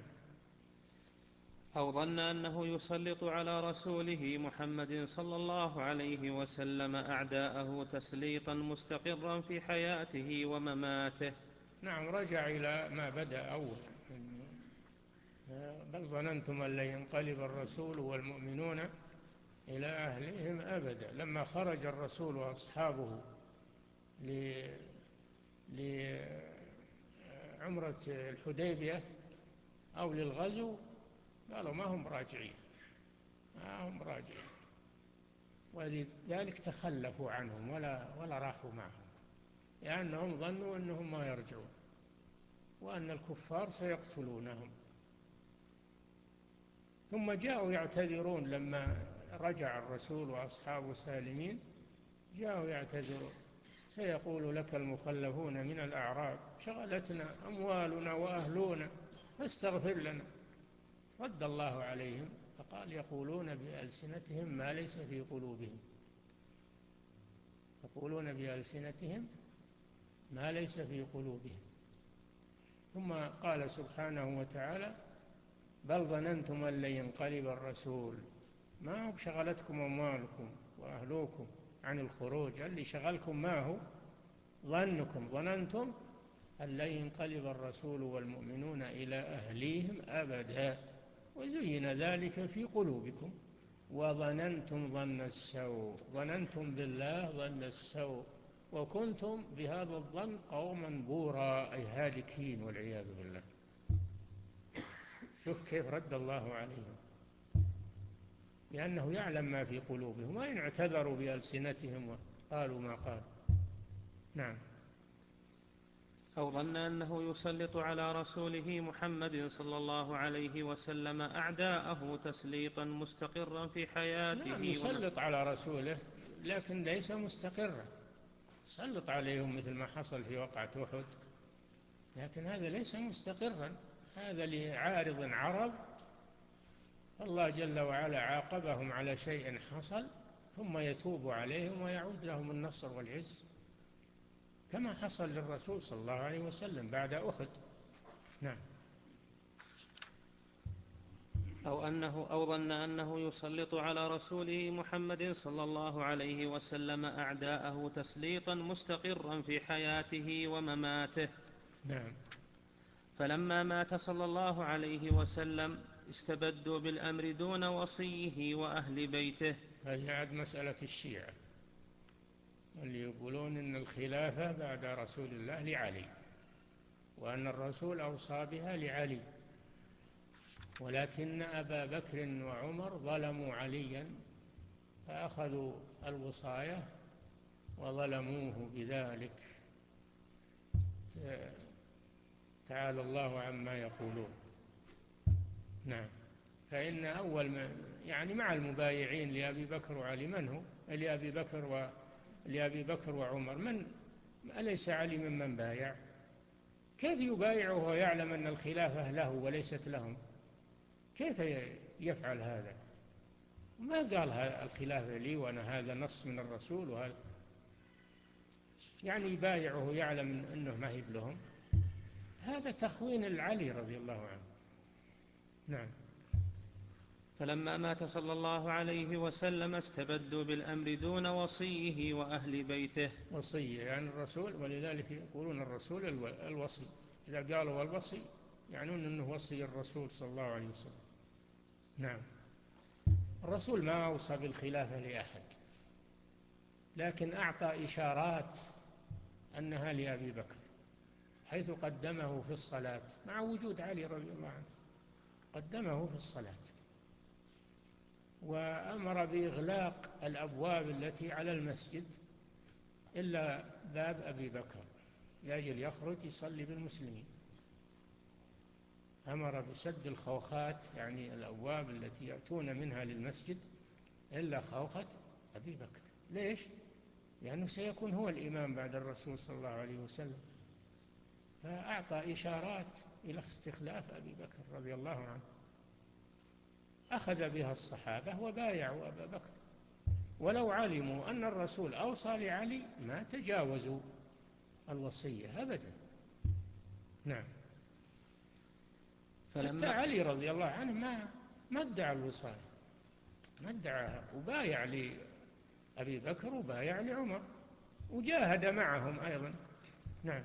أو ظن أنه يسلط على رسوله محمد صلى الله عليه وسلم أعداءه تسليطا مستقرا في حياته ومماته. نعم، رجع إلى ما بدأ أولا، بل ظننتم أن لن ينقلب الرسول والمؤمنون إلى أهلهم أبدا. لما خرج الرسول وأصحابه لعمرة الحديبية أو للغزو قالوا ما هم راجعين ما هم راجعين، ولذلك تخلفوا عنهم ولا, ولا راحوا معهم، لأنهم ظنوا أنهم ما يرجعون وأن الكفار سيقتلونهم. ثم جاءوا يعتذرون لما رجع الرسول وأصحابه سالمين، جاءوا يعتذرون: سيقول لك المخلفون من الأعراب شغلتنا أموالنا وأهلنا فاستغفر لنا. رد الله عليهم فقال: يقولون بألسنتهم ما ليس في قلوبهم يقولون بألسنتهم ما ليس في قلوبهم. ثم قال سبحانه وتعالى: بل ظننتم أن لن ينقلب الرسول، ما هو شغلتكم أموالكم وأهلوكم عن الخروج، اللي شغلكم ما هو ظنكم، ظننتم أن لن ينقلب الرسول والمؤمنون إلى أهليهم أبدا، وزين ذلك في قلوبكم وظننتم ظن السوء، ظننتم بالله ظن السوء وكنتم بهذا الظن قوما بورا، أي هالكين والعياذ بالله. شوف كيف رد الله عليهم، لأنه يعلم ما في قلوبهم، وإن اعتذروا بألسنتهم وقالوا ما قالوا. نعم. أو ظن أنه يسلط على رسوله محمد صلى الله عليه وسلم أعداءه تسليطا مستقرا في حياته. نعم، يسلط على رسوله لكن ليس مستقرا، يسلط عليهم مثل ما حصل في وقعة أحد، لكن هذا ليس مستقرا، هذا لعارض عرض، الله جل وعلا عاقبهم على شيء حصل ثم يتوب عليهم ويعود لهم النصر والعز، كما حصل للرسول صلى الله عليه وسلم بعد أحد. نعم. أو أنه أو ظن أنه يسلط على رسوله محمد صلى الله عليه وسلم أعداءه تسليطا مستقرا في حياته ومماته. نعم. فلما مات صلى الله عليه وسلم استبدوا بالأمر دون وصيه وأهل بيته. هذه عاد مسألة الشيعة اللي يقولون إن الخلافة بعد رسول الله لعلي، وأن الرسول أوصى بها لعلي، ولكن أبا بكر وعمر ظلموا عليا فأخذوا الوصاية وظلموه بذلك، تعالى الله عما يقولون. نعم. فإن أول ما يعني مع المبايعين لأبي بكر وعلي من هو؟ لأبي بكر و لأبي بكر وعمر من أليس علي ممن بايع؟ كيف يبايعه ويعلم أن الخلافة له وليست لهم؟ كيف يفعل هذا؟ ما قال الخلافة لي وأنا هذا نص من الرسول، وهذا يعني يبايعه يعلم أنه ما هي لهم، هذا تخوين العلي رضي الله عنه. نعم. فلما مات صلى الله عليه وسلم استبدوا بالأمر دون وصيه وأهل بيته. وصية يعني الرسول، ولذلك يقولون الرسول الوصي، إذا قالوا والوصي يعنون أنه وصي الرسول صلى الله عليه وسلم. نعم. الرسول ما أوصى بالخلافة لأحد، لكن أعطى إشارات أنها لأبي بكر، حيث قدمه في الصلاة مع وجود علي رضي الله عنه، قدمه في الصلاة وأمر بإغلاق الأبواب التي على المسجد إلا باب أبي بكر لأجل يخرج يصلي بالمسلمين. أمر بسد الخوخات، يعني الأبواب التي يأتون منها للمسجد، إلا خوخة أبي بكر. ليش؟ لأنه سيكون هو الإمام بعد الرسول صلى الله عليه وسلم، فأعطى إشارات إلى استخلاف أبي بكر رضي الله عنه. أخذ بها الصحابة وبايعوا أبا بكر، ولو علموا أن الرسول أوصى لعلي ما تجاوزوا الوصية أبدا. نعم. حتى علي رضي الله عنه ما ما ادعى الوصاية، ما ادعاها، وبايع لأبي بكر وبايع لعمر وجاهد معهم أيضا. نعم.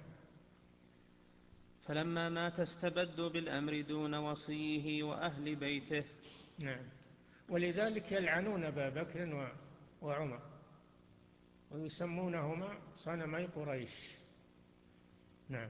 فلما مات استبدوا بالأمر دون وصيه وأهل بيته. نعم. ولذلك يلعنون أبا بكر وعمر ويسمونهما صنمي قريش. نعم.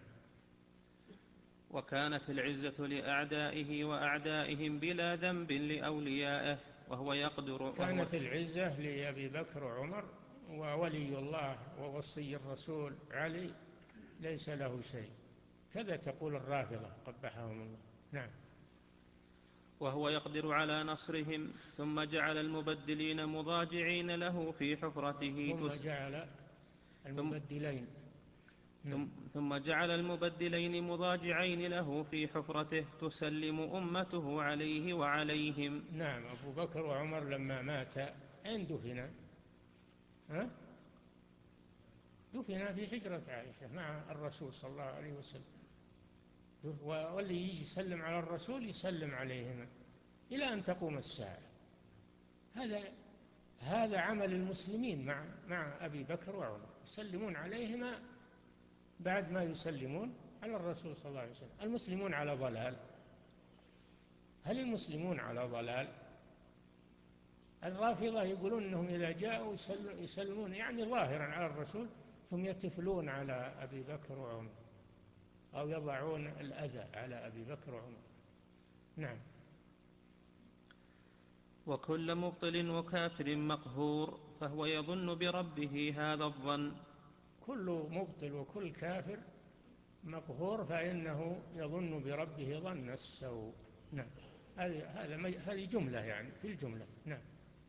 وكانت العزة لأعدائه وأعدائهم بلا ذنب لأوليائه وهو يقدر. كانت العزة لأبي بكر وعمر، وولي الله ووصي الرسول علي ليس له شيء، كذا تقول الرافضة قبحهم الله. نعم. وهو يقدر على نصرهم. ثم جعل المبدلين مضاجعين له في حفرته. ثم جعل المبدلين ثم, ثم جعل المبدلين مضاجعين له في حفرته تسلم أمته عليه وعليهم. نعم. أبو بكر وعمر لما مات أين دفن؟ ها؟ دفن في حجرة عائشة مع الرسول صلى الله عليه وسلم، واللي يجي يسلم على الرسول يسلم عليهما إلى أن تقوم الساعة. هذا هذا عمل المسلمين مع مع أبي بكر وعمر، يسلمون عليهما بعد ما يسلمون على الرسول صلى الله عليه وسلم. المسلمون على ضلال. هل المسلمون على ضلال؟ الرافضة يقولون أنهم إذا جاءوا يسلمون يعني ظاهرا على الرسول، ثم يتفلون على أبي بكر وعمر أو يضعون الأذى على أبي بكر وعمر. نعم. وكل مبطل وكافر مقهور فهو يظن بربه هذا الظن. كل مبطل وكل كافر مقهور فإنه يظن بربه ظن السوء. نعم. هذه جملة يعني في الجملة. نعم.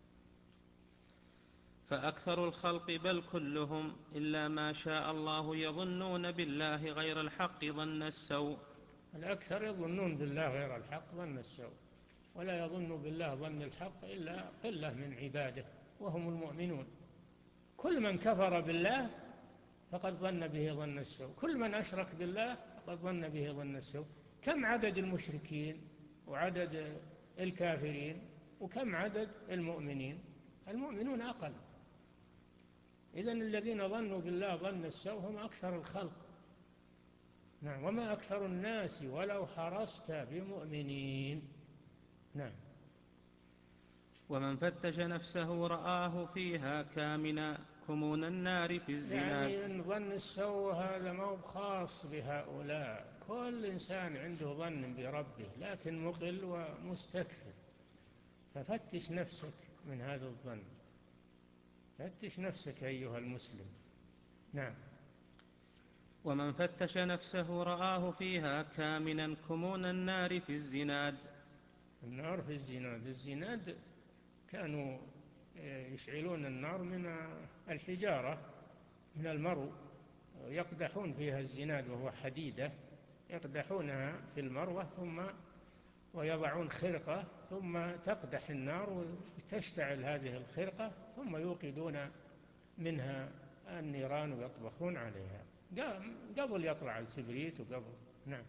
فأكثر الخلق بل كلهم إلا ما شاء الله يظنون بالله غير الحق ظن السوء. الأكثر يظنون بالله غير الحق ظن السوء، ولا يظن بالله ظن الحق إلا قلة من عباده وهم المؤمنون. كل من كفر بالله فقد ظن به ظن السوء، كل من أشرك بالله فقد ظن به ظن السوء. كم عدد المشركين وعدد الكافرين وكم عدد المؤمنين؟ المؤمنون أقل. إذن الذين ظنوا بالله ظن السوء هم أكثر الخلق. نعم. وما أكثر الناس ولو حرصت بمؤمنين. نعم. ومن فتش نفسه رآه فيها كامنا كمون النار في الزناد. يعني إن ظن السوء هذا ما هو خاص بهؤلاء، كل إنسان عنده ظن بربه لكن مقل ومستكثر، ففتش نفسك من هذا الظن، فتش نفسك أيها المسلم. نعم. ومن فتش نفسه رآه فيها كامنا كمون النار في الزناد. النار في الزناد. الزناد كانوا يشعلون النار من الحجارة من المرو، يقدحون فيها الزناد وهو حديدة، يقدحونها في المروة ثم ويضعون خرقة ثم تقدح النار وتشتعل هذه الخرقة ثم يوقدون منها النيران ويطبخون عليها قبل يطلع الكبريت وقبل. نعم.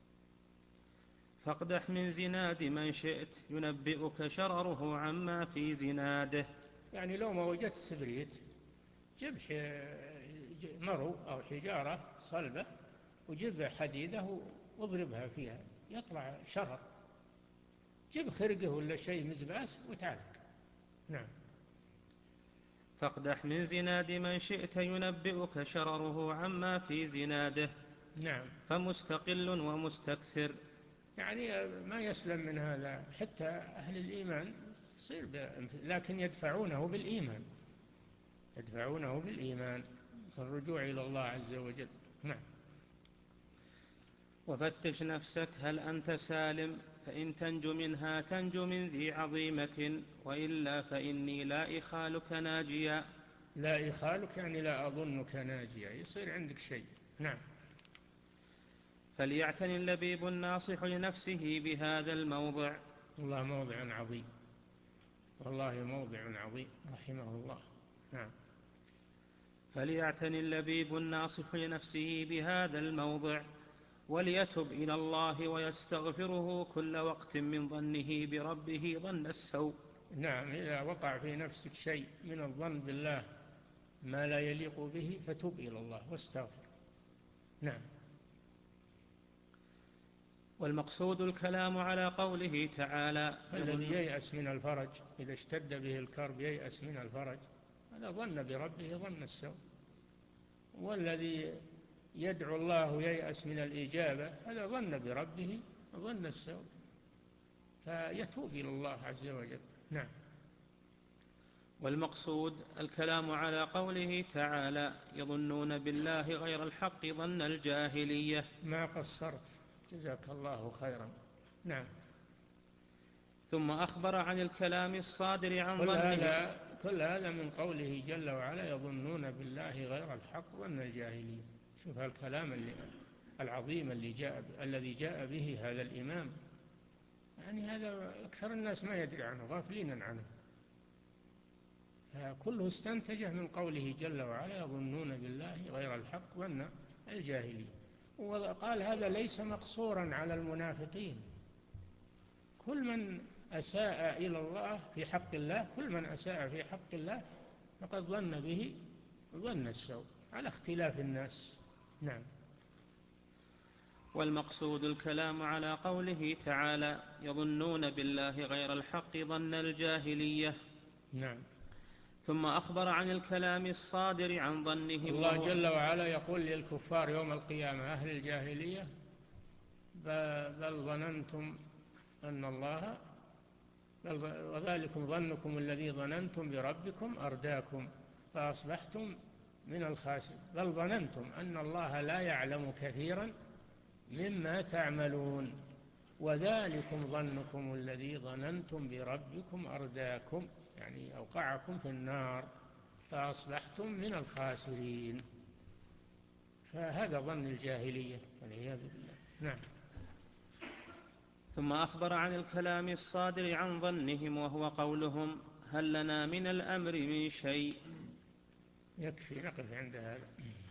فاقدح من زناد من شئت ينبئك شرره عما في زناده. يعني لو ما وجدت سبريت جيب مرو أو حجارة صلبة وجيب حديدة واضربها فيها يطلع شرر. جيب خرقه ولا شيء مزباس وتعلق. نعم. فاقدح من زناد من شئت ينبئك شرره عما في زناده. نعم. فمستقل ومستكثر. يعني ما يسلم من هذا حتى أهل الإيمان، يصير لكن يدفعونه بالإيمان، يدفعونه بالإيمان الرجوع إلى الله عز وجل. نعم. وفتش نفسك هل أنت سالم، فإن تنج منها تنج من ذي عظيمة، وإلا فإني لا إخالك ناجيا. لا إخالك يعني لا أظنك ناجيا، يصير عندك شيء. نعم. فليعتني اللبيب الناصح لنفسه بهذا الموضع. الله موضع عظيم، والله موضع عظيم رحمه الله. نعم. فليعتني اللبيب الناصح لنفسه بهذا الموضع، وليتب إلى الله ويستغفره كل وقت من ظنه بربه ظن السوء. نعم، إذا وقع في نفسك شيء من الظن بالله ما لا يليق به فتب إلى الله واستغفر. نعم. والمقصود الكلام على قوله تعالى: الذي ييأس من الفرج إذا اشتد به الكرب ييأس من الفرج، هذا ظن بربه ظن السوء. والذي يدعو الله ييأس من الإجابة هذا ظن بربه ظن السوء، فيتوب إلى الله عز وجل. نعم. والمقصود الكلام على قوله تعالى: يظنون بالله غير الحق ظن الجاهلية. ما قصرت، جزاك الله خيرا. نعم. ثم أخبر عن الكلام الصادر عن كل ظنهم. هذا كل هذا من قوله جل وعلا: يظنون بالله غير الحق ظن الجاهلية. شوف الكلام اللي العظيم اللي جاء الذي جاء به هذا الإمام، يعني هذا أكثر الناس ما يدري عنه، غافلين عنه. كله استنتجه من قوله جل وعلا: يظنون بالله غير الحق ظن الجاهلية. وقال هذا ليس مقصورا على المنافقين، كل من أساء إلى الله في حق الله، كل من أساء في حق الله فقد ظن به ظن السوء على اختلاف الناس. نعم. والمقصود الكلام على قوله تعالى: يظنون بالله غير الحق ظن الجاهلية. نعم. ثم أخبر عن الكلام الصادر عن ظنهم. الله جل وعلا يقول للكفار يوم القيامة: أهل الجاهلية بل ظننتم أن الله وذلكم ظنكم الذي ظننتم بربكم أرداكم فأصبحتم من الخاسرين. بل ظننتم أن الله لا يعلم كثيرا مما تعملون وذلكم ظنكم الذي ظننتم بربكم أرداكم، يعني أوقعكم في النار فأصبحتم من الخاسرين. فهذا ظن الجاهلية والعياذ بالله. نعم. ثم أخبر عن الكلام الصادر عن ظنهم، وهو قولهم: هل لنا من الأمر من شيء. يكفي نقف عند هذا.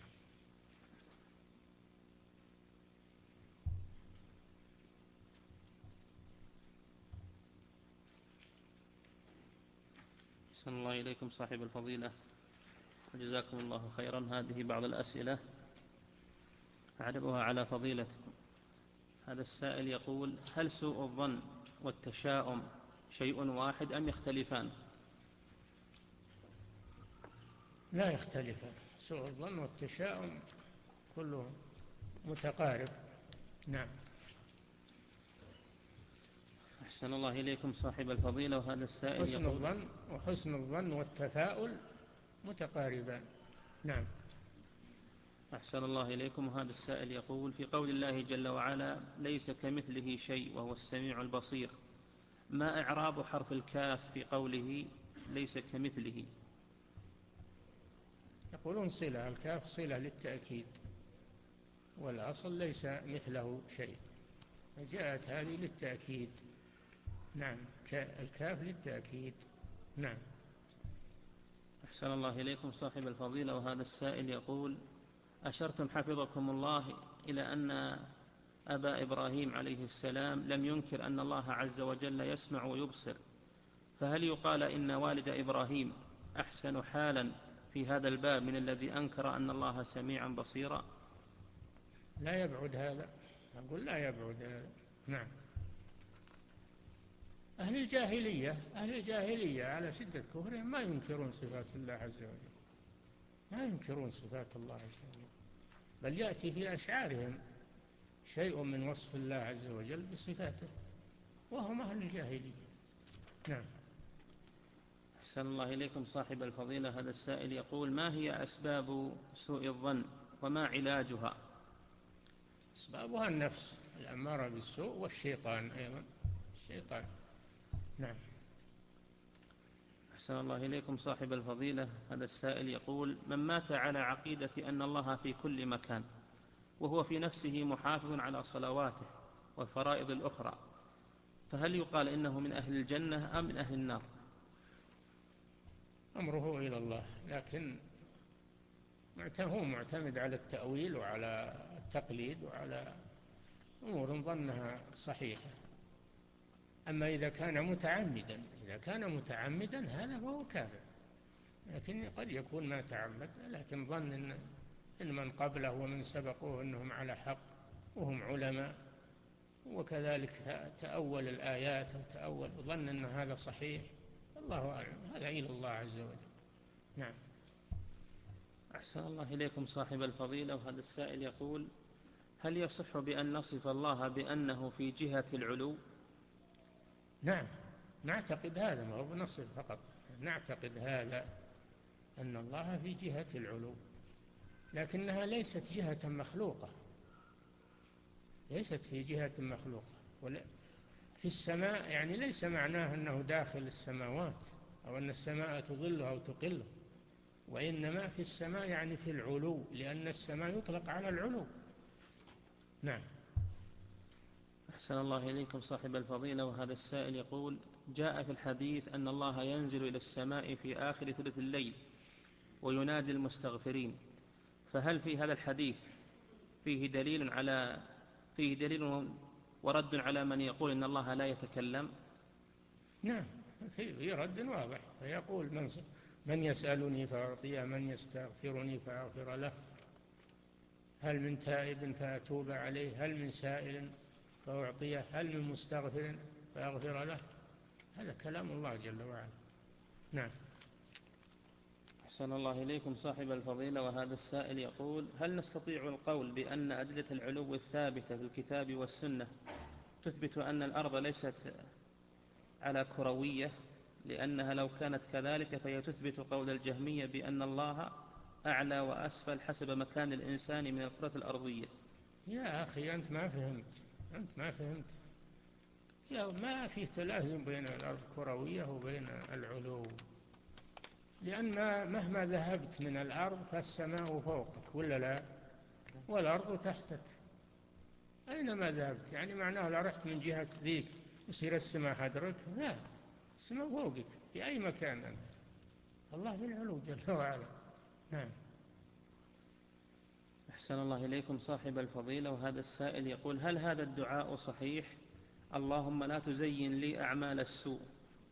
أحسن الله إليكم صاحب الفضيلة وجزاكم الله خيرا. هذه بعض الأسئلة أعرضها على فضيلتكم. هذا السائل يقول: هل سوء الظن والتشاؤم شيء واحد أم يختلفان؟ لا يختلفان، سوء الظن والتشاؤم كله متقارب. نعم. أحسن الله إليكم صاحب الفضيلة. وهذا السائل حسن يقول: الظن وحسن الظن والتفاؤل متقاربان. نعم. أحسن الله إليكم. وهذا السائل يقول: في قول الله جل وعلا: ليس كمثله شيء وهو السميع البصير، ما إعراب حرف الكاف في قوله ليس كمثله؟ يقولون صلة، الكاف صلة للتأكيد، والأصل ليس مثله شيء، جاءت هذه للتأكيد. نعم، الكاف للتأكيد. نعم. أحسن الله إليكم صاحب الفضيلة. وهذا السائل يقول: أشرتم حفظكم الله إلى أن أبا إبراهيم عليه السلام لم ينكر أن الله عز وجل يسمع ويبصر، فهل يقال إن والد إبراهيم أحسن حالا في هذا الباب من الذي أنكر أن الله سميعا بصيرا؟ لا يبعد هذا، أقول لا يبعد هذا. نعم. أهل الجاهلية أهل الجاهلية على شدة كفرهم ما ينكرون صفات الله عز وجل، ما ينكرون صفات الله عز وجل، بل يأتي في أشعارهم شيء من وصف الله عز وجل بصفاته، وهم أهل الجاهلية. نعم. أحسن الله إليكم صاحب الفضيلة. هذا السائل يقول: ما هي أسباب سوء الظن وما علاجها؟ أسبابها النفس الأمارة بالسوء والشيطان أيضا، الشيطان. نعم. أحسن الله إليكم صاحب الفضيلة. هذا السائل يقول: من مات على عقيدة أن الله في كل مكان وهو في نفسه محافظ على صلواته والفرائض الأخرى، فهل يقال إنه من أهل الجنة أم من أهل النار؟ أمره إلى الله، لكن هو معتمد على التأويل وعلى التقليد وعلى أمور ظنها صحيحة. أما إذا كان متعمدا إذا كان متعمدا هذا فهو كافر، لكن قد يكون ما تعمد، لكن ظن إن, إن من قبله ومن سبقوه أنهم على حق وهم علماء، وكذلك تأول الآيات وتأول ظن أن هذا صحيح، الله أعلم، هذا إلى الله عز وجل. نعم. أحسن الله إليكم صاحب الفضيلة. وهذا السائل يقول: هل يصح بأن نصف الله بأنه في جهة العلو؟ نعم، نعتقد هذا، ما هو بنصف فقط، نعتقد هذا أن الله في جهة العلو، لكنها ليست جهة مخلوقة، ليست في جهة مخلوقة. في السماء يعني ليس معناه أنه داخل السماوات أو أن السماء تظله أو تقله، وإنما في السماء يعني في العلو، لأن السماء يطلق على العلو. نعم. أحسن الله إليكم صاحب الفضيلة. وهذا السائل يقول: جاء في الحديث أن الله ينزل إلى السماء في آخر ثلث الليل وينادي المستغفرين، فهل في هذا الحديث فيه دليل على فيه دليل ورد على من يقول إن الله لا يتكلم؟ نعم، في رد واضح، فيقول: من من يسألني فأعطيه، من يستغفرني فأغفر له، هل من تائب فأتوب عليه، هل من سائل فأعطيه، هل من مستغفر فأغفر له. هذا كلام الله جل وعلا. نعم. أحسن الله إليكم صاحب الفضيلة. وهذا السائل يقول: هل نستطيع القول بأن أدلة العلو الثابتة في الكتاب والسنة تثبت أن الأرض ليست على كروية، لأنها لو كانت كذلك فهي تثبت قول الجهمية بأن الله أعلى وأسفل حسب مكان الإنسان من الكرة الأرضية؟ يا أخي أنت ما فهمت أنت ما فهمت يا ما في تلازم بين الأرض كروية وبين العلو، لأن ما مهما ذهبت من الأرض فالسماء فوقك ولا لا، والأرض تحتك أينما ذهبت. يعني معناه لو رحت من جهة ذيك يصير السماء حدرك؟ لا، السماء فوقك في أي مكان أنت، الله في العلو جل وعلا. نعم. أحسن الله إليكم صاحب الفضيلة. وهذا السائل يقول: هل هذا الدعاء صحيح؟ اللهم لا تزين لي أعمال السوء.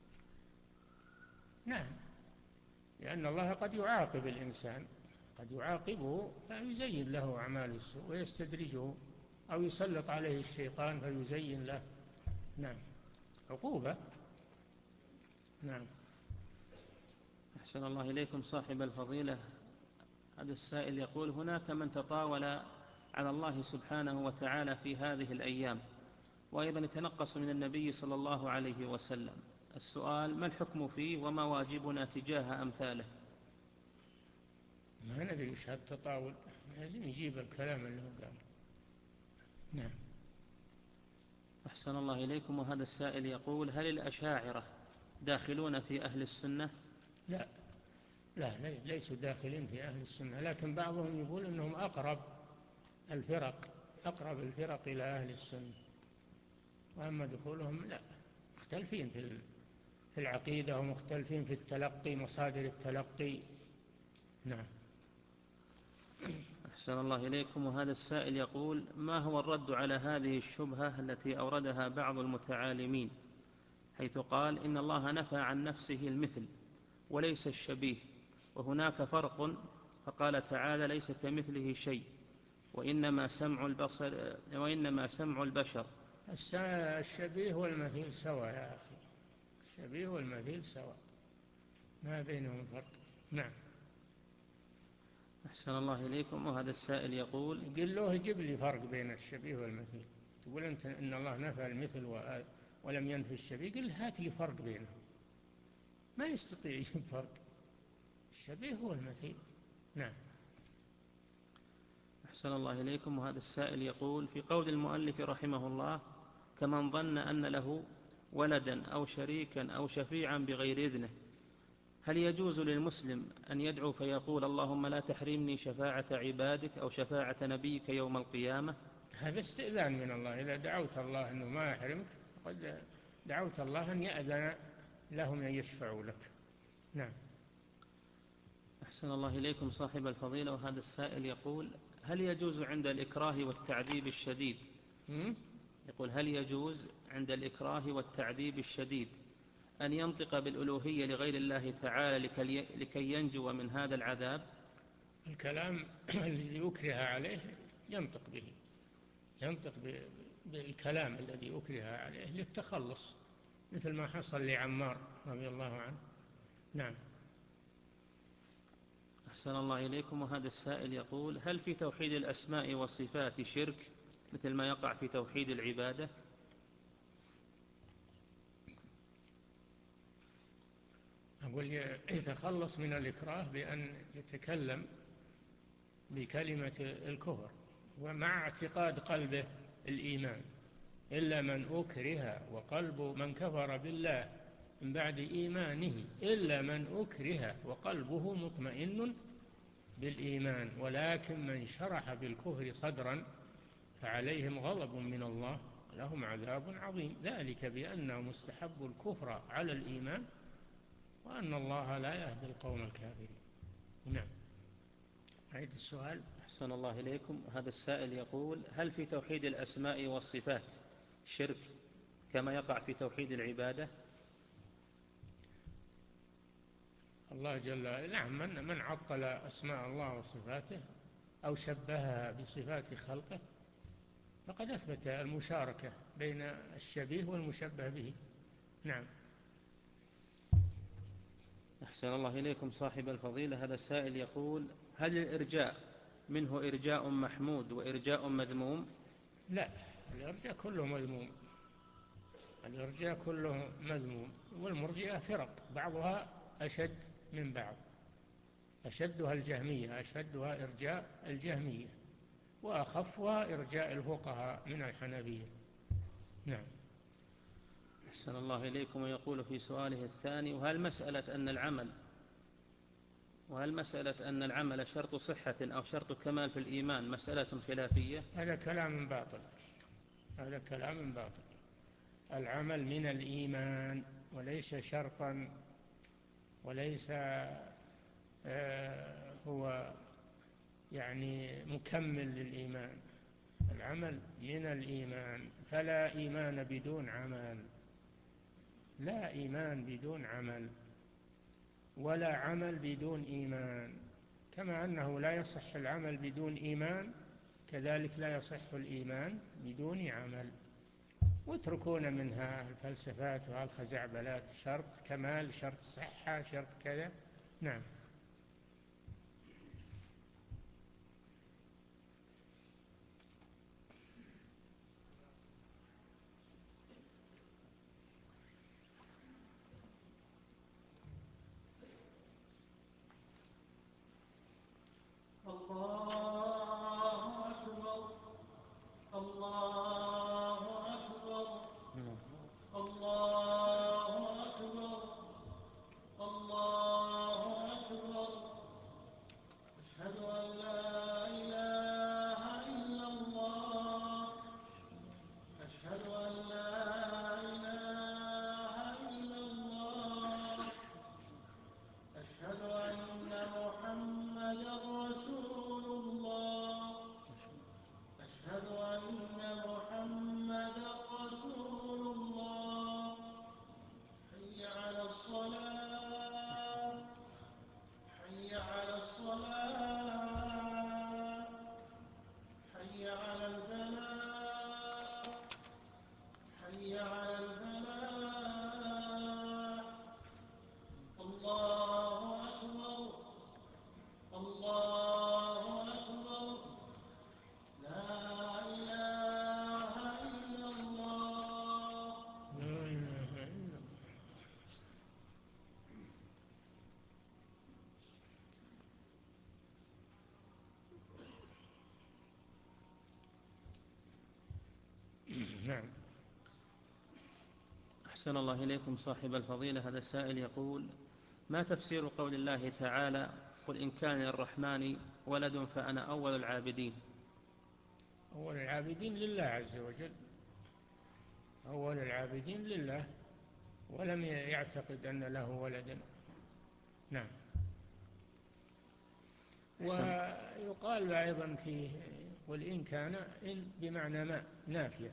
نعم، لأن الله قد يعاقب الإنسان، قد يعاقبه فيزين له أعمال السوء ويستدرجه، أو يسلط عليه الشيطان فيزين له. نعم، عقوبة. نعم. أحسن الله إليكم صاحب الفضيلة. هذا السائل يقول: هناك من تطاول على الله سبحانه وتعالى في هذه الأيام، وأيضا يتنقص من النبي صلى الله عليه وسلم. السؤال: ما الحكم فيه وما واجبنا تجاه أمثاله؟ ما ندري إيش هالتطاول، لازم يجيب الكلام اللي هو قال. نعم. أحسن الله إليكم. وهذا السائل يقول: هل الأشاعرة داخلون في أهل السنة؟ لا لا ليسوا داخلين في أهل السنة، لكن بعضهم يقول أنهم أقرب الفرق أقرب الفرق إلى أهل السنة، وأما دخولهم لا، مختلفين في في العقيدة ومختلفين في التلقي، مصادر التلقي. نعم. أحسن الله إليكم. وهذا السائل يقول: ما هو الرد على هذه الشبهة التي أوردها بعض المتعالمين، حيث قال إن الله نفى عن نفسه المثل وليس الشبيه، وهناك فرق، فقال تعالى: ليس كمثله شيء، وإنما سمع البصر وإنما سمع البشر. الشبيه والمثيل سواء يا أخي، الشبيه والمثيل سواء، ما بينهم فرق. نعم. أحسن الله إليكم. وهذا السائل يقول: قل له يجيب لي فرق بين الشبيه والمثيل، تقول أنت إن الله نفى المثل ولم ينفي الشبيه، قل هات لي فرق بينهم، ما يستطيع يجيب فرق. الشبيه هو المثيل. نعم. أحسن الله إليكم. وهذا السائل يقول: في قول المؤلف رحمه الله: كمن ظن أن له ولدا أو شريكا أو شفيعا بغير إذنه، هل يجوز للمسلم أن يدعو فيقول: اللهم لا تحرمني شفاعة عبادك أو شفاعة نبيك يوم القيامة؟ هذا استئذان من الله. إذا دعوت الله أنه ما يحرمك قد دعوت الله أن يأذن لهم أن يشفعوا لك. نعم. أحسن الله إليكم صاحب الفضيلة. وهذا السائل يقول: هل يجوز عند الإكراه والتعذيب الشديد يقول هل يجوز عند الإكراه والتعذيب الشديد أن ينطق بالألوهية لغير الله تعالى لكي ينجو من هذا العذاب؟ الكلام الذي أكره عليه ينطق به، ينطق بالكلام الذي أكره عليه للتخلص، مثل ما حصل لعمار رضي الله عنه. نعم. أحسن الله إليكم. وهذا السائل يقول: هل في توحيد الأسماء والصفات شرك مثل ما يقع في توحيد العبادة؟ أقول يتخلص من الإكراه بأن يتكلم بكلمة الكفر ومع اعتقاد قلبه الإيمان، إلا من أكره وقلب من كفر بالله من بعد إيمانه إلا من أكره وقلبه مطمئن بالإيمان، ولكن من شرح بالكفر صدرا فعليهم غضب من الله لهم عذاب عظيم، ذلك بأنهم استحبوا الكفر على الإيمان وأن الله لا يهدي القوم الكافرين. نعم. عيد السؤال. أحسن الله إليكم. هذا السائل يقول: هل في توحيد الأسماء والصفات شرك كما يقع في توحيد العبادة؟ الله جل نعم من, من عطل أسماء الله وصفاته أو شبهها بصفات خلقه فقد أثبت المشاركة بين الشبيه والمشبه به. نعم. أحسن الله إليكم صاحب الفضيلة. هذا السائل يقول: هل الإرجاء منه إرجاء محمود وإرجاء مذموم؟ لا، الإرجاء كله مذموم، الإرجاء كله مذموم، والمرجئة فرق بعضها أشد من بعض، أشدها الجهمية، أشدها إرجاء الجهمية، وأخفها إرجاء الفقهاء من الحنفية. نعم. أحسن الله إليكم. ويقول في سؤاله الثاني: وهل مسألة أن العمل وهل مسألة أن العمل شرط صحة أو شرط كمال في الإيمان مسألة خلافية؟ هذا كلام باطل، هذا كلام باطل. العمل من الإيمان وليس شرطا، وليس آه هو يعني مكمل للإيمان. العمل من الإيمان، فلا إيمان بدون عمل، لا إيمان بدون عمل، ولا عمل بدون إيمان. كما أنه لا يصح العمل بدون إيمان كذلك لا يصح الإيمان بدون عمل. واتركون منها الفلسفات والخزعبلات، شرط كمال، شرط صحة، شرط كذا. نعم. الله أكبر الله أكبر الله أكبر الله أكبر. أشهد أن لا إله إلا الله، أشهد أن لا إله إلا الله، أشهد أن محمدا رسول الله، أشهد أن محمدا رسول الله. حي على الصلاة، حي على الصلاة، حي على الفلاح، حي على الفلاح. الله أكبر الله نعم. أحسن الله إليكم صاحب الفضيلة. هذا السائل يقول: ما تفسير قول الله تعالى: قل إن كان للرحمن ولد فأنا أول العابدين؟ أول العابدين لله عز وجل، أول العابدين لله، ولم يعتقد أن له ولدا. نعم. ويقال أيضا فيه قل إن كان، إن بمعنى ما نافية،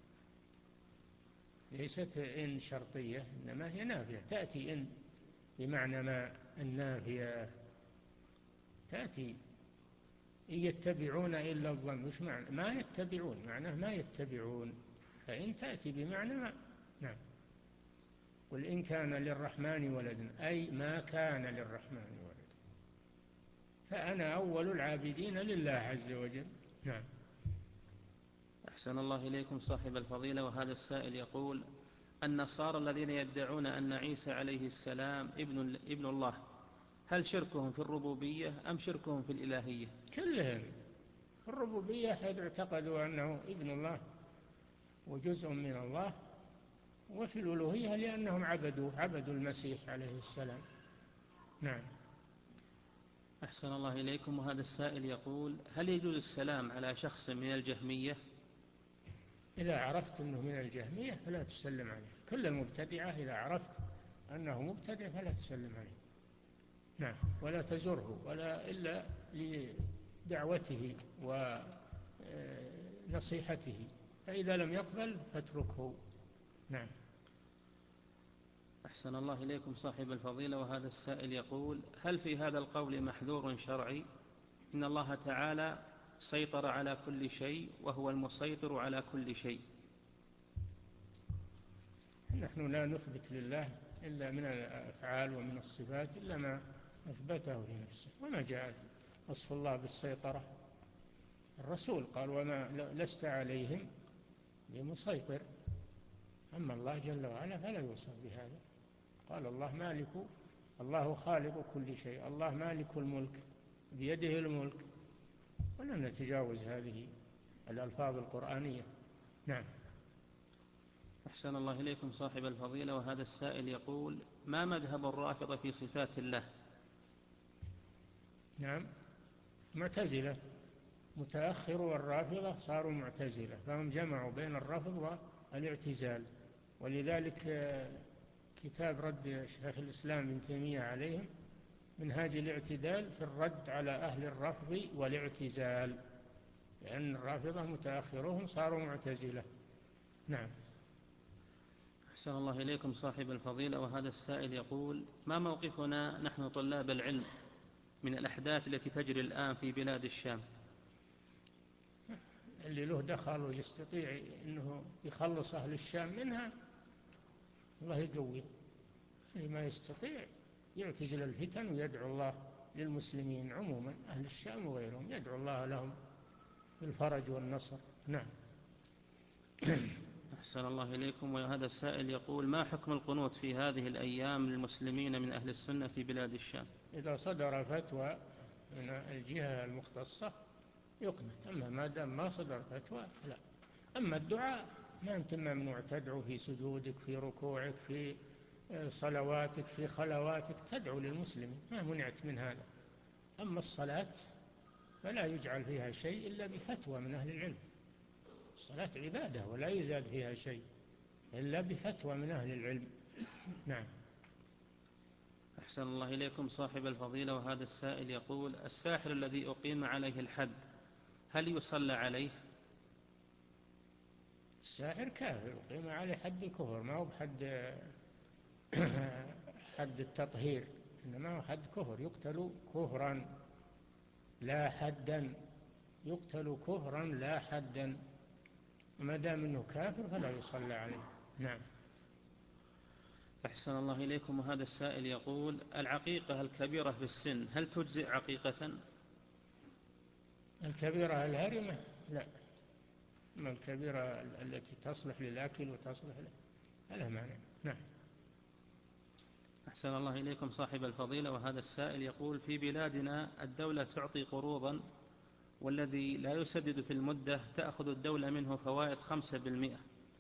ليست إن شرطية، إنما هي نافية، تأتي إن بمعنى ما النافية، تأتي إن يتبعون إلا الظن. وش معنى ما يتبعون؟ معناه ما يتبعون، فإن تأتي بمعنى ما. نعم. قل إن كان للرحمن ولد، أي ما كان للرحمن ولد، فأنا أول العابدين لله عز وجل. نعم. أحسن الله إليكم صاحب الفضيلة. وهذا السائل يقول: النصارى الذين يدعون أن عيسى عليه السلام ابن, ابن الله، هل شركهم في الربوبية أم شركهم في الإلهية؟ كلهم في الربوبية، حيث اعتقدوا أنه ابن الله وجزء من الله، وفي الألوهية لأنهم عبدوا عبدوا المسيح عليه السلام. نعم. أحسن الله إليكم. وهذا السائل يقول: هل يجوز السلام على شخص من الجهمية؟ إذا عرفت أنه من الجهمية فلا تسلم عليه. كل المبتدعة إذا عرفت أنه مبتدع فلا تسلم عليه. نعم. ولا تزره ولا إلا لدعوته ونصيحته، فإذا لم يقبل فاتركه. نعم. أحسن الله إليكم صاحب الفضيلة. وهذا السائل يقول: هل في هذا القول محذور شرعي؟ إن الله تعالى سيطر على كل شيء وهو المسيطر على كل شيء. نحن لا نثبت لله إلا من الأفعال ومن الصفات إلا ما أثبته لنفسه، وما جاء وصف الله بالسيطرة. الرسول قال: وما لست عليهم بمسيطر. أما الله جل وعلا فلا يوصف بهذا. قال الله مالك، الله خالق كل شيء، الله مالك الملك، بيده الملك، ولم نتجاوز هذه الألفاظ القرآنية. نعم. أحسن الله إليكم صاحب الفضيلة. وهذا السائل يقول: ما مذهب الرافضة في صفات الله؟ نعم. معتزلة، متأخر الرافضة صاروا معتزلة، فهم جمعوا بين الرفض والاعتزال، ولذلك كتاب رد شيخ الإسلام ابن تيمية عليهم منهاج الاعتدال في الرد على أهل الرفض والاعتزال، لأن الرافضة متأخرهم صاروا معتزلة. نعم. أحسن الله إليكم صاحب الفضيلة. وهذا السائل يقول: ما موقفنا نحن طلاب العلم من الأحداث التي تجري الآن في بلاد الشام؟ اللي له دخل ويستطيع أنه يخلص أهل الشام منها الله يقوي، اللي ما يستطيع يعتزل الفتن ويدعو الله للمسلمين عموما، أهل الشام وغيرهم، يدعو الله لهم بالفرج والنصر. نعم. أحسن الله إليكم. وهذا السائل يقول: ما حكم القنوت في هذه الأيام للمسلمين من أهل السنة في بلاد الشام؟ إذا صدر فتوى من الجهة المختصة يقنت، أما ما دام ما صدر فتوى لا. أما الدعاء ما أنت ممنوع تدعو في سجودك، في ركوعك، في صلواتك، في خلواتك، تدعو للمسلمين، ما منعت من هذا. أما الصلاة فلا يجعل فيها شيء إلا بفتوى من أهل العلم. الصلاة عبادة ولا يزاد فيها شيء إلا بفتوى من أهل العلم. نعم. أحسن الله إليكم صاحب الفضيلة. وهذا السائل يقول: الساحر الذي أقيم عليه الحد هل يصلى عليه؟ الساحر كافر، أقيم عليه حد الكفر، ما هو بحد حد التطهير، إنما هو حد كفر، يقتل كفرا لا حدا، يقتل كفرا لا حدا، ما دام انه كافر فلا يصلى عليه. نعم. أحسن الله إليكم. وهذا السائل يقول: العقيقة الكبيرة في السن هل تجزئ عقيقة؟ الكبيرة الهرمة لا، أما الكبيرة التي تصلح للأكل وتصلح له فلا مانع. نعم. أحسن الله إليكم صاحب الفضيلة. وهذا السائل يقول: في بلادنا الدولة تعطي قروضا، والذي لا يسدد في المدة تأخذ الدولة منه فوائد خمسة بالمئة،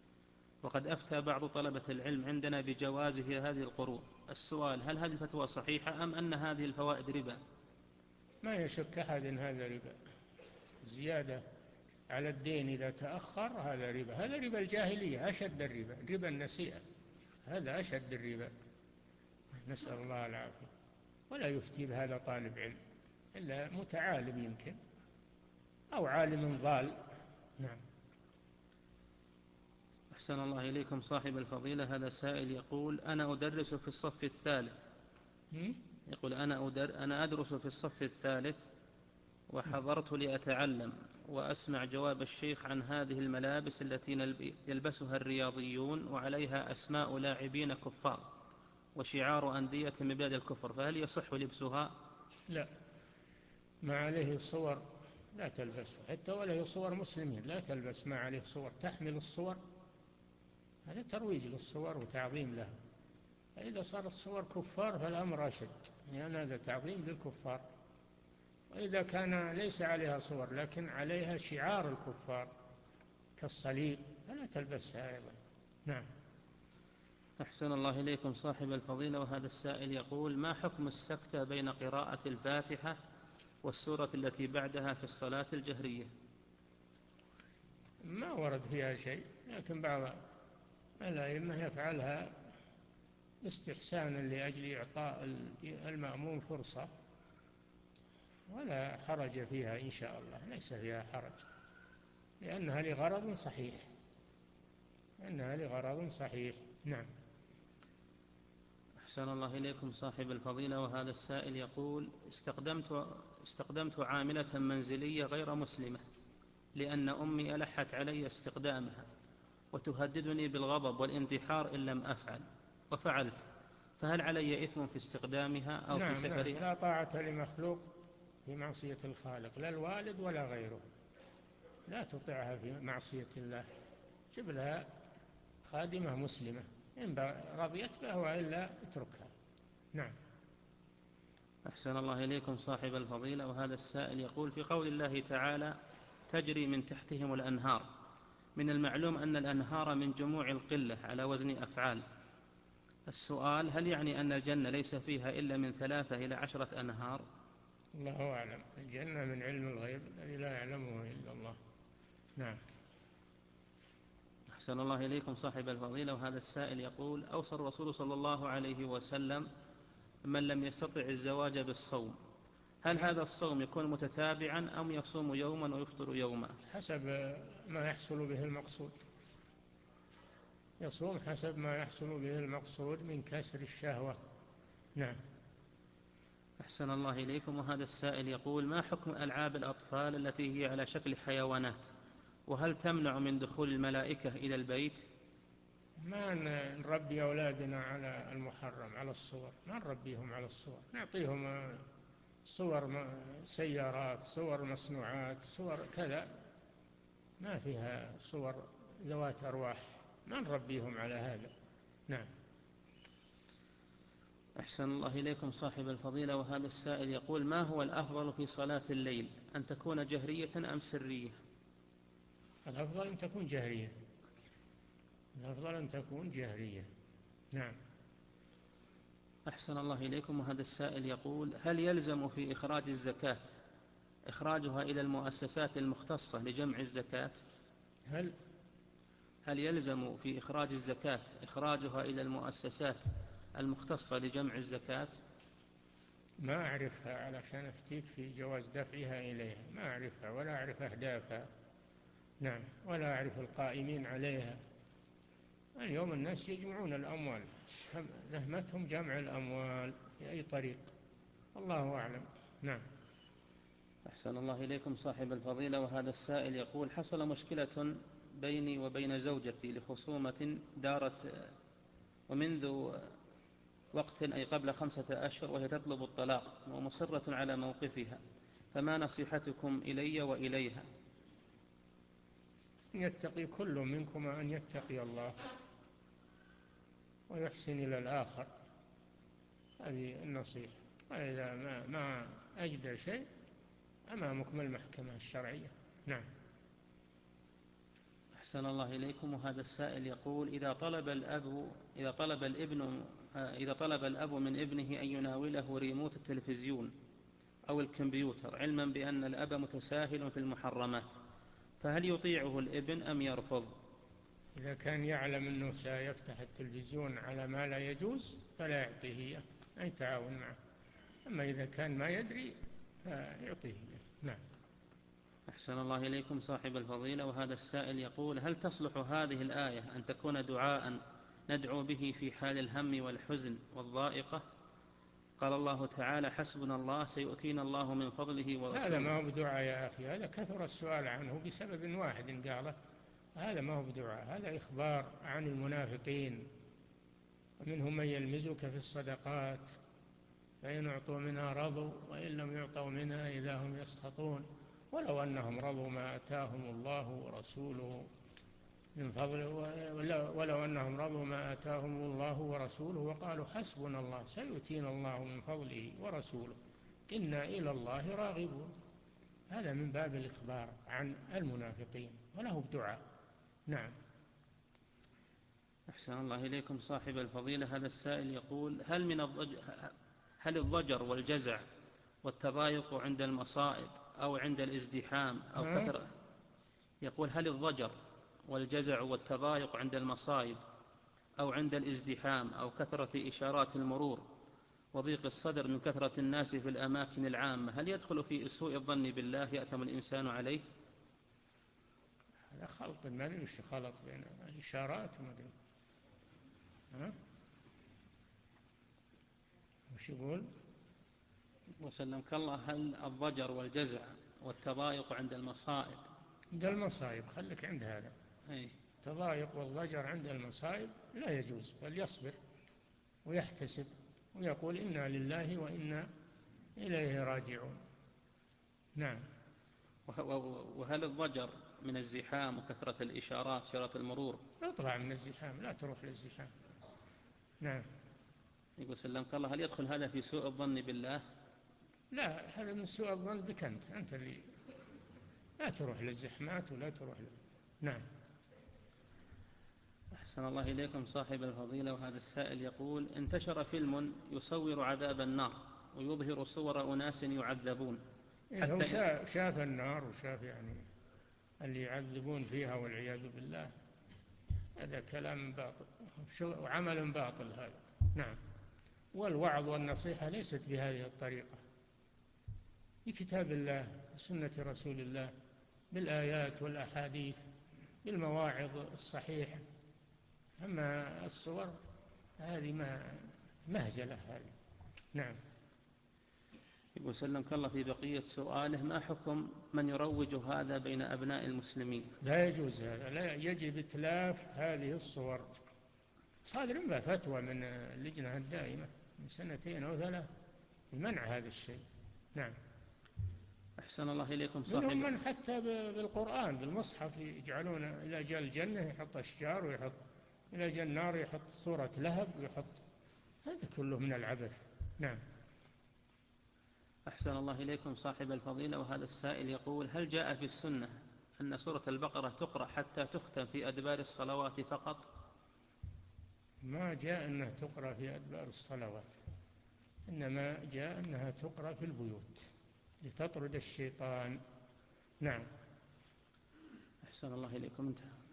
وقد أفتى بعض طلبة العلم عندنا بجوازه هذه القروض. السؤال: هل هذه الفتوى صحيحة أم أن هذه الفوائد ربا؟ ما يشك أحد أن هذا ربا. زيادة على الدين إذا تأخر هذا ربا. هذا ربا الجاهلية، أشد الربا، ربا النسيئة، هذا أشد الربا، نسأل الله العافية. ولا يفتي بهذا طالب علم إلا متعالم يمكن، أو عالم ضال. نعم. أحسن الله إليكم صاحب الفضيلة. هذا سائل يقول: أنا أدرس في الصف الثالث. يقول: أنا, أدر أنا أدرس في الصف الثالث وحضرت لأتعلم وأسمع جواب الشيخ عن هذه الملابس التي يلبسها الرياضيون وعليها أسماء لاعبين كفار وشعار أندية من بلاد الكفر، فهل يصح لبسها؟ لا، ما عليه صور لا تلبسه، حتى ولا هي صور مسلمين لا تلبس ما عليه صور. تحمل الصور هذا ترويج للصور وتعظيم لها. فإذا صارت صور كفار فالأمر أشد، لأن هذا تعظيم للكفار. وإذا كان ليس عليها صور لكن عليها شعار الكفار كالصليب فلا تلبسها أيضا. نعم. أحسن الله إليكم صاحب الفضيلة. وهذا السائل يقول: ما حكم السكتة بين قراءة الفاتحة والسورة التي بعدها في الصلاة الجهرية؟ ما ورد فيها شيء، لكن بعض الأئمة يفعلها استحسانا لأجل إعطاء المأموم فرصة، ولا حرج فيها إن شاء الله، ليس فيها حرج، لأنها لغرض صحيح، لأنها لغرض صحيح. نعم. أحسن الله إليكم صاحب الفضيلة. وهذا السائل يقول: استخدمت, استخدمت عاملة منزلية غير مسلمة لأن أمي ألحت علي استخدامها وتهددني بالغضب والانتحار إن لم أفعل، وفعلت، فهل علي إثم في استخدامها أو نعم في سفرها؟ نعم. لا طاعة لمخلوق في معصية الخالق، لا الوالد ولا غيره، لا تطيعها في معصية الله. جب لها خادمة مسلمة إن رضيت به وإلا اتركها. نعم. أحسن الله إليكم صاحب الفضيلة. وهذا السائل يقول: في قول الله تعالى: تجري من تحتهم الأنهار، من المعلوم أن الأنهار من جموع القلة على وزن أفعال. السؤال: هل يعني أن الجنة ليس فيها إلا من ثلاثة إلى عشرة أنهار؟ الله أعلم، الجنة من علم الغيب الذي لا يعلمه إلا الله. نعم. أحسن الله إليكم صاحب الفضيلة. وهذا السائل يقول: أوصى الرسول صلى الله عليه وسلم من لم يستطع الزواج بالصوم، هل هذا الصوم يكون متتابعا أم يصوم يوما ويفطر يوما؟ حسب ما يحصل به المقصود، يصوم حسب ما يحصل به المقصود من كسر الشهوة. نعم. أحسن الله إليكم. وهذا السائل يقول: ما حكم ألعاب الأطفال التي هي على شكل حيوانات، وهل تمنع من دخول الملائكة إلى البيت؟ ما نربي أولادنا على المحرم، على الصور، ما نربيهم على الصور، نعطيهم صور سيارات، صور مصنوعات، صور كذا، ما فيها صور ذوات أرواح، ما نربيهم على هذا. نعم. أحسن الله إليكم صاحب الفضيلة. وهذا السائل يقول: ما هو الأفضل في صلاة الليل، أن تكون جهرية أم سرية؟ الأفضل أن تكون جهرية، الأفضل أن تكون جهرية. نعم. أحسن الله إليكم. وهذا السائل يقول: هل يلزم في إخراج الزكاة إخراجها إلى المؤسسات المختصة لجمع الزكاة؟ هل هل يلزم في إخراج الزكاة إخراجها إلى المؤسسات المختصة لجمع الزكاة؟ ما أعرفها علشان أفتيك في جواز دفعها إليها، ما أعرفها ولا أعرف أهدافها. نعم. ولا أعرف القائمين عليها. اليوم الناس يجمعون الأموال، نهمتهم جمع الأموال بأي طريق، الله أعلم. نعم. أحسن الله إليكم صاحب الفضيلة. وهذا السائل يقول: حصل مشكلة بيني وبين زوجتي لخصومة دارت ومنذ وقت أي قبل خمسة أشهر، وهي تطلب الطلاق ومصرة على موقفها، فما نصيحتكم إلي وإليها؟ يتقي كل منكما أن يتقي الله ويحسن إلى الآخر، هذه النصيحة. وإذا ما, ما أجد شيء أمامكم المحكمة الشرعية. نعم. أحسن الله إليكم. وهذا السائل يقول: إذا طلب الأب إذا طلب الابن إذا طلب الأب من ابنه أن يناوله ريموت التلفزيون أو الكمبيوتر، علما بأن الأب متساهل في المحرمات، فهل يطيعه الابن أم يرفض؟ إذا كان يعلم أنه سيفتح التلفزيون على ما لا يجوز فلا يعطيه إياه، أي تعاون معه. أما إذا كان ما يدري فيعطيه إياه. نعم. أحسن الله إليكم صاحب الفضيلة. وهذا السائل يقول: هل تصلح هذه الآية أن تكون دعاء ندعو به في حال الهم والحزن والضائقة؟ قال الله تعالى: حسبنا الله سيؤتينا الله من فضله ورسوله. هذا ما هو بدعاء يا أخي، هذا كثر السؤال عنه بسبب واحد قاله. هذا ما هو بدعاء، هذا إخبار عن المنافقين. ومنهم من يلمزك في الصدقات فإن أعطوا منها رضوا وإن لم يعطوا منها إذا هم يسخطون ولو أنهم رضوا ما آتاهم الله ورسوله من فضله ولو أنهم رضوا ما آتاهم الله ورسوله وقالوا حسبنا الله سيؤتينا الله من فضله ورسوله إنا إلى الله راغبون. هذا من باب الإخبار عن المنافقين وله بدعاء. نعم. أحسن الله إليكم صاحب الفضيلة. هذا السائل يقول: هل من الضج... هل الضجر والجزع والتضايق عند المصائب أو عند الازدحام أو كثرة يقول هل الضجر والجزع والتضايق عند المصائب أو عند الازدحام أو كثرة إشارات المرور وضيق الصدر من كثرة الناس في الأماكن العامة هل يدخل في سوء الظن بالله يأثم الإنسان عليه؟ هذا خلط، ما أدري وش خلط بين الإشارات وما أدري ها وش يقول. وسلمك الله: هل الضجر والجزع والتضايق عند المصائب عند المصائب خليك عند هذا. أي. التضايق والضجر عند المصائب لا يجوز، بل يصبر ويحتسب ويقول إنا لله وإنا إليه راجعون. نعم. وهل الضجر من الزحام وكثرة الإشارات إشارات المرور؟ اطلع من الزحام، لا تروح للزحام. نعم. يقول سلمك الله: هل يدخل هذا في سوء الظن بالله؟ لا، هذا من سوء الظن بك أنت أنت اللي لا تروح للزحمات ولا تروح ل... نعم. أحسن الله إليكم صاحب الفضيلة. وهذا السائل يقول: انتشر فيلم يصور عذاب النار ويظهر صور أناس يعذبون. إيه هو شاف, شاف النار وشاف يعني اللي يعذبون فيها والعياذ بالله. هذا كلام باطل وعمل باطل هذا. نعم. والوعظ والنصيحة ليست بهذه الطريقة، بكتاب الله وسنة رسول الله، بالآيات والأحاديث، بالمواعظ الصحيحة. أما الصور هذه ما مهزلة هذه. نعم. يقول سلمك الله في بقية سؤاله: ما حكم من يروج هذا بين أبناء المسلمين؟ لا يجوز هذا، لا يجب إتلاف هذه الصور. صادر بها فتوى من اللجنة الدائمة من سنتين أو ثلاث بمنع هذا الشيء. نعم. أحسن الله إليكم صاحب. منهم من حتى بالقرآن بالمصحف يجعلون إلى جال الجنة يحط أشجار ويحط إلى جال النار يحط صورة لهب ويحط، هذا كله من العبث. نعم. أحسن الله إليكم صاحب الفضيلة. وهذا السائل يقول: هل جاء في السنة أن سورة البقرة تقرأ حتى تختم في أدبار الصلوات فقط؟ ما جاء أنها تقرأ في أدبار الصلوات، إنما جاء أنها تقرأ في البيوت لتطرد الشيطان. نعم. أحسن الله إليكم. انتهى.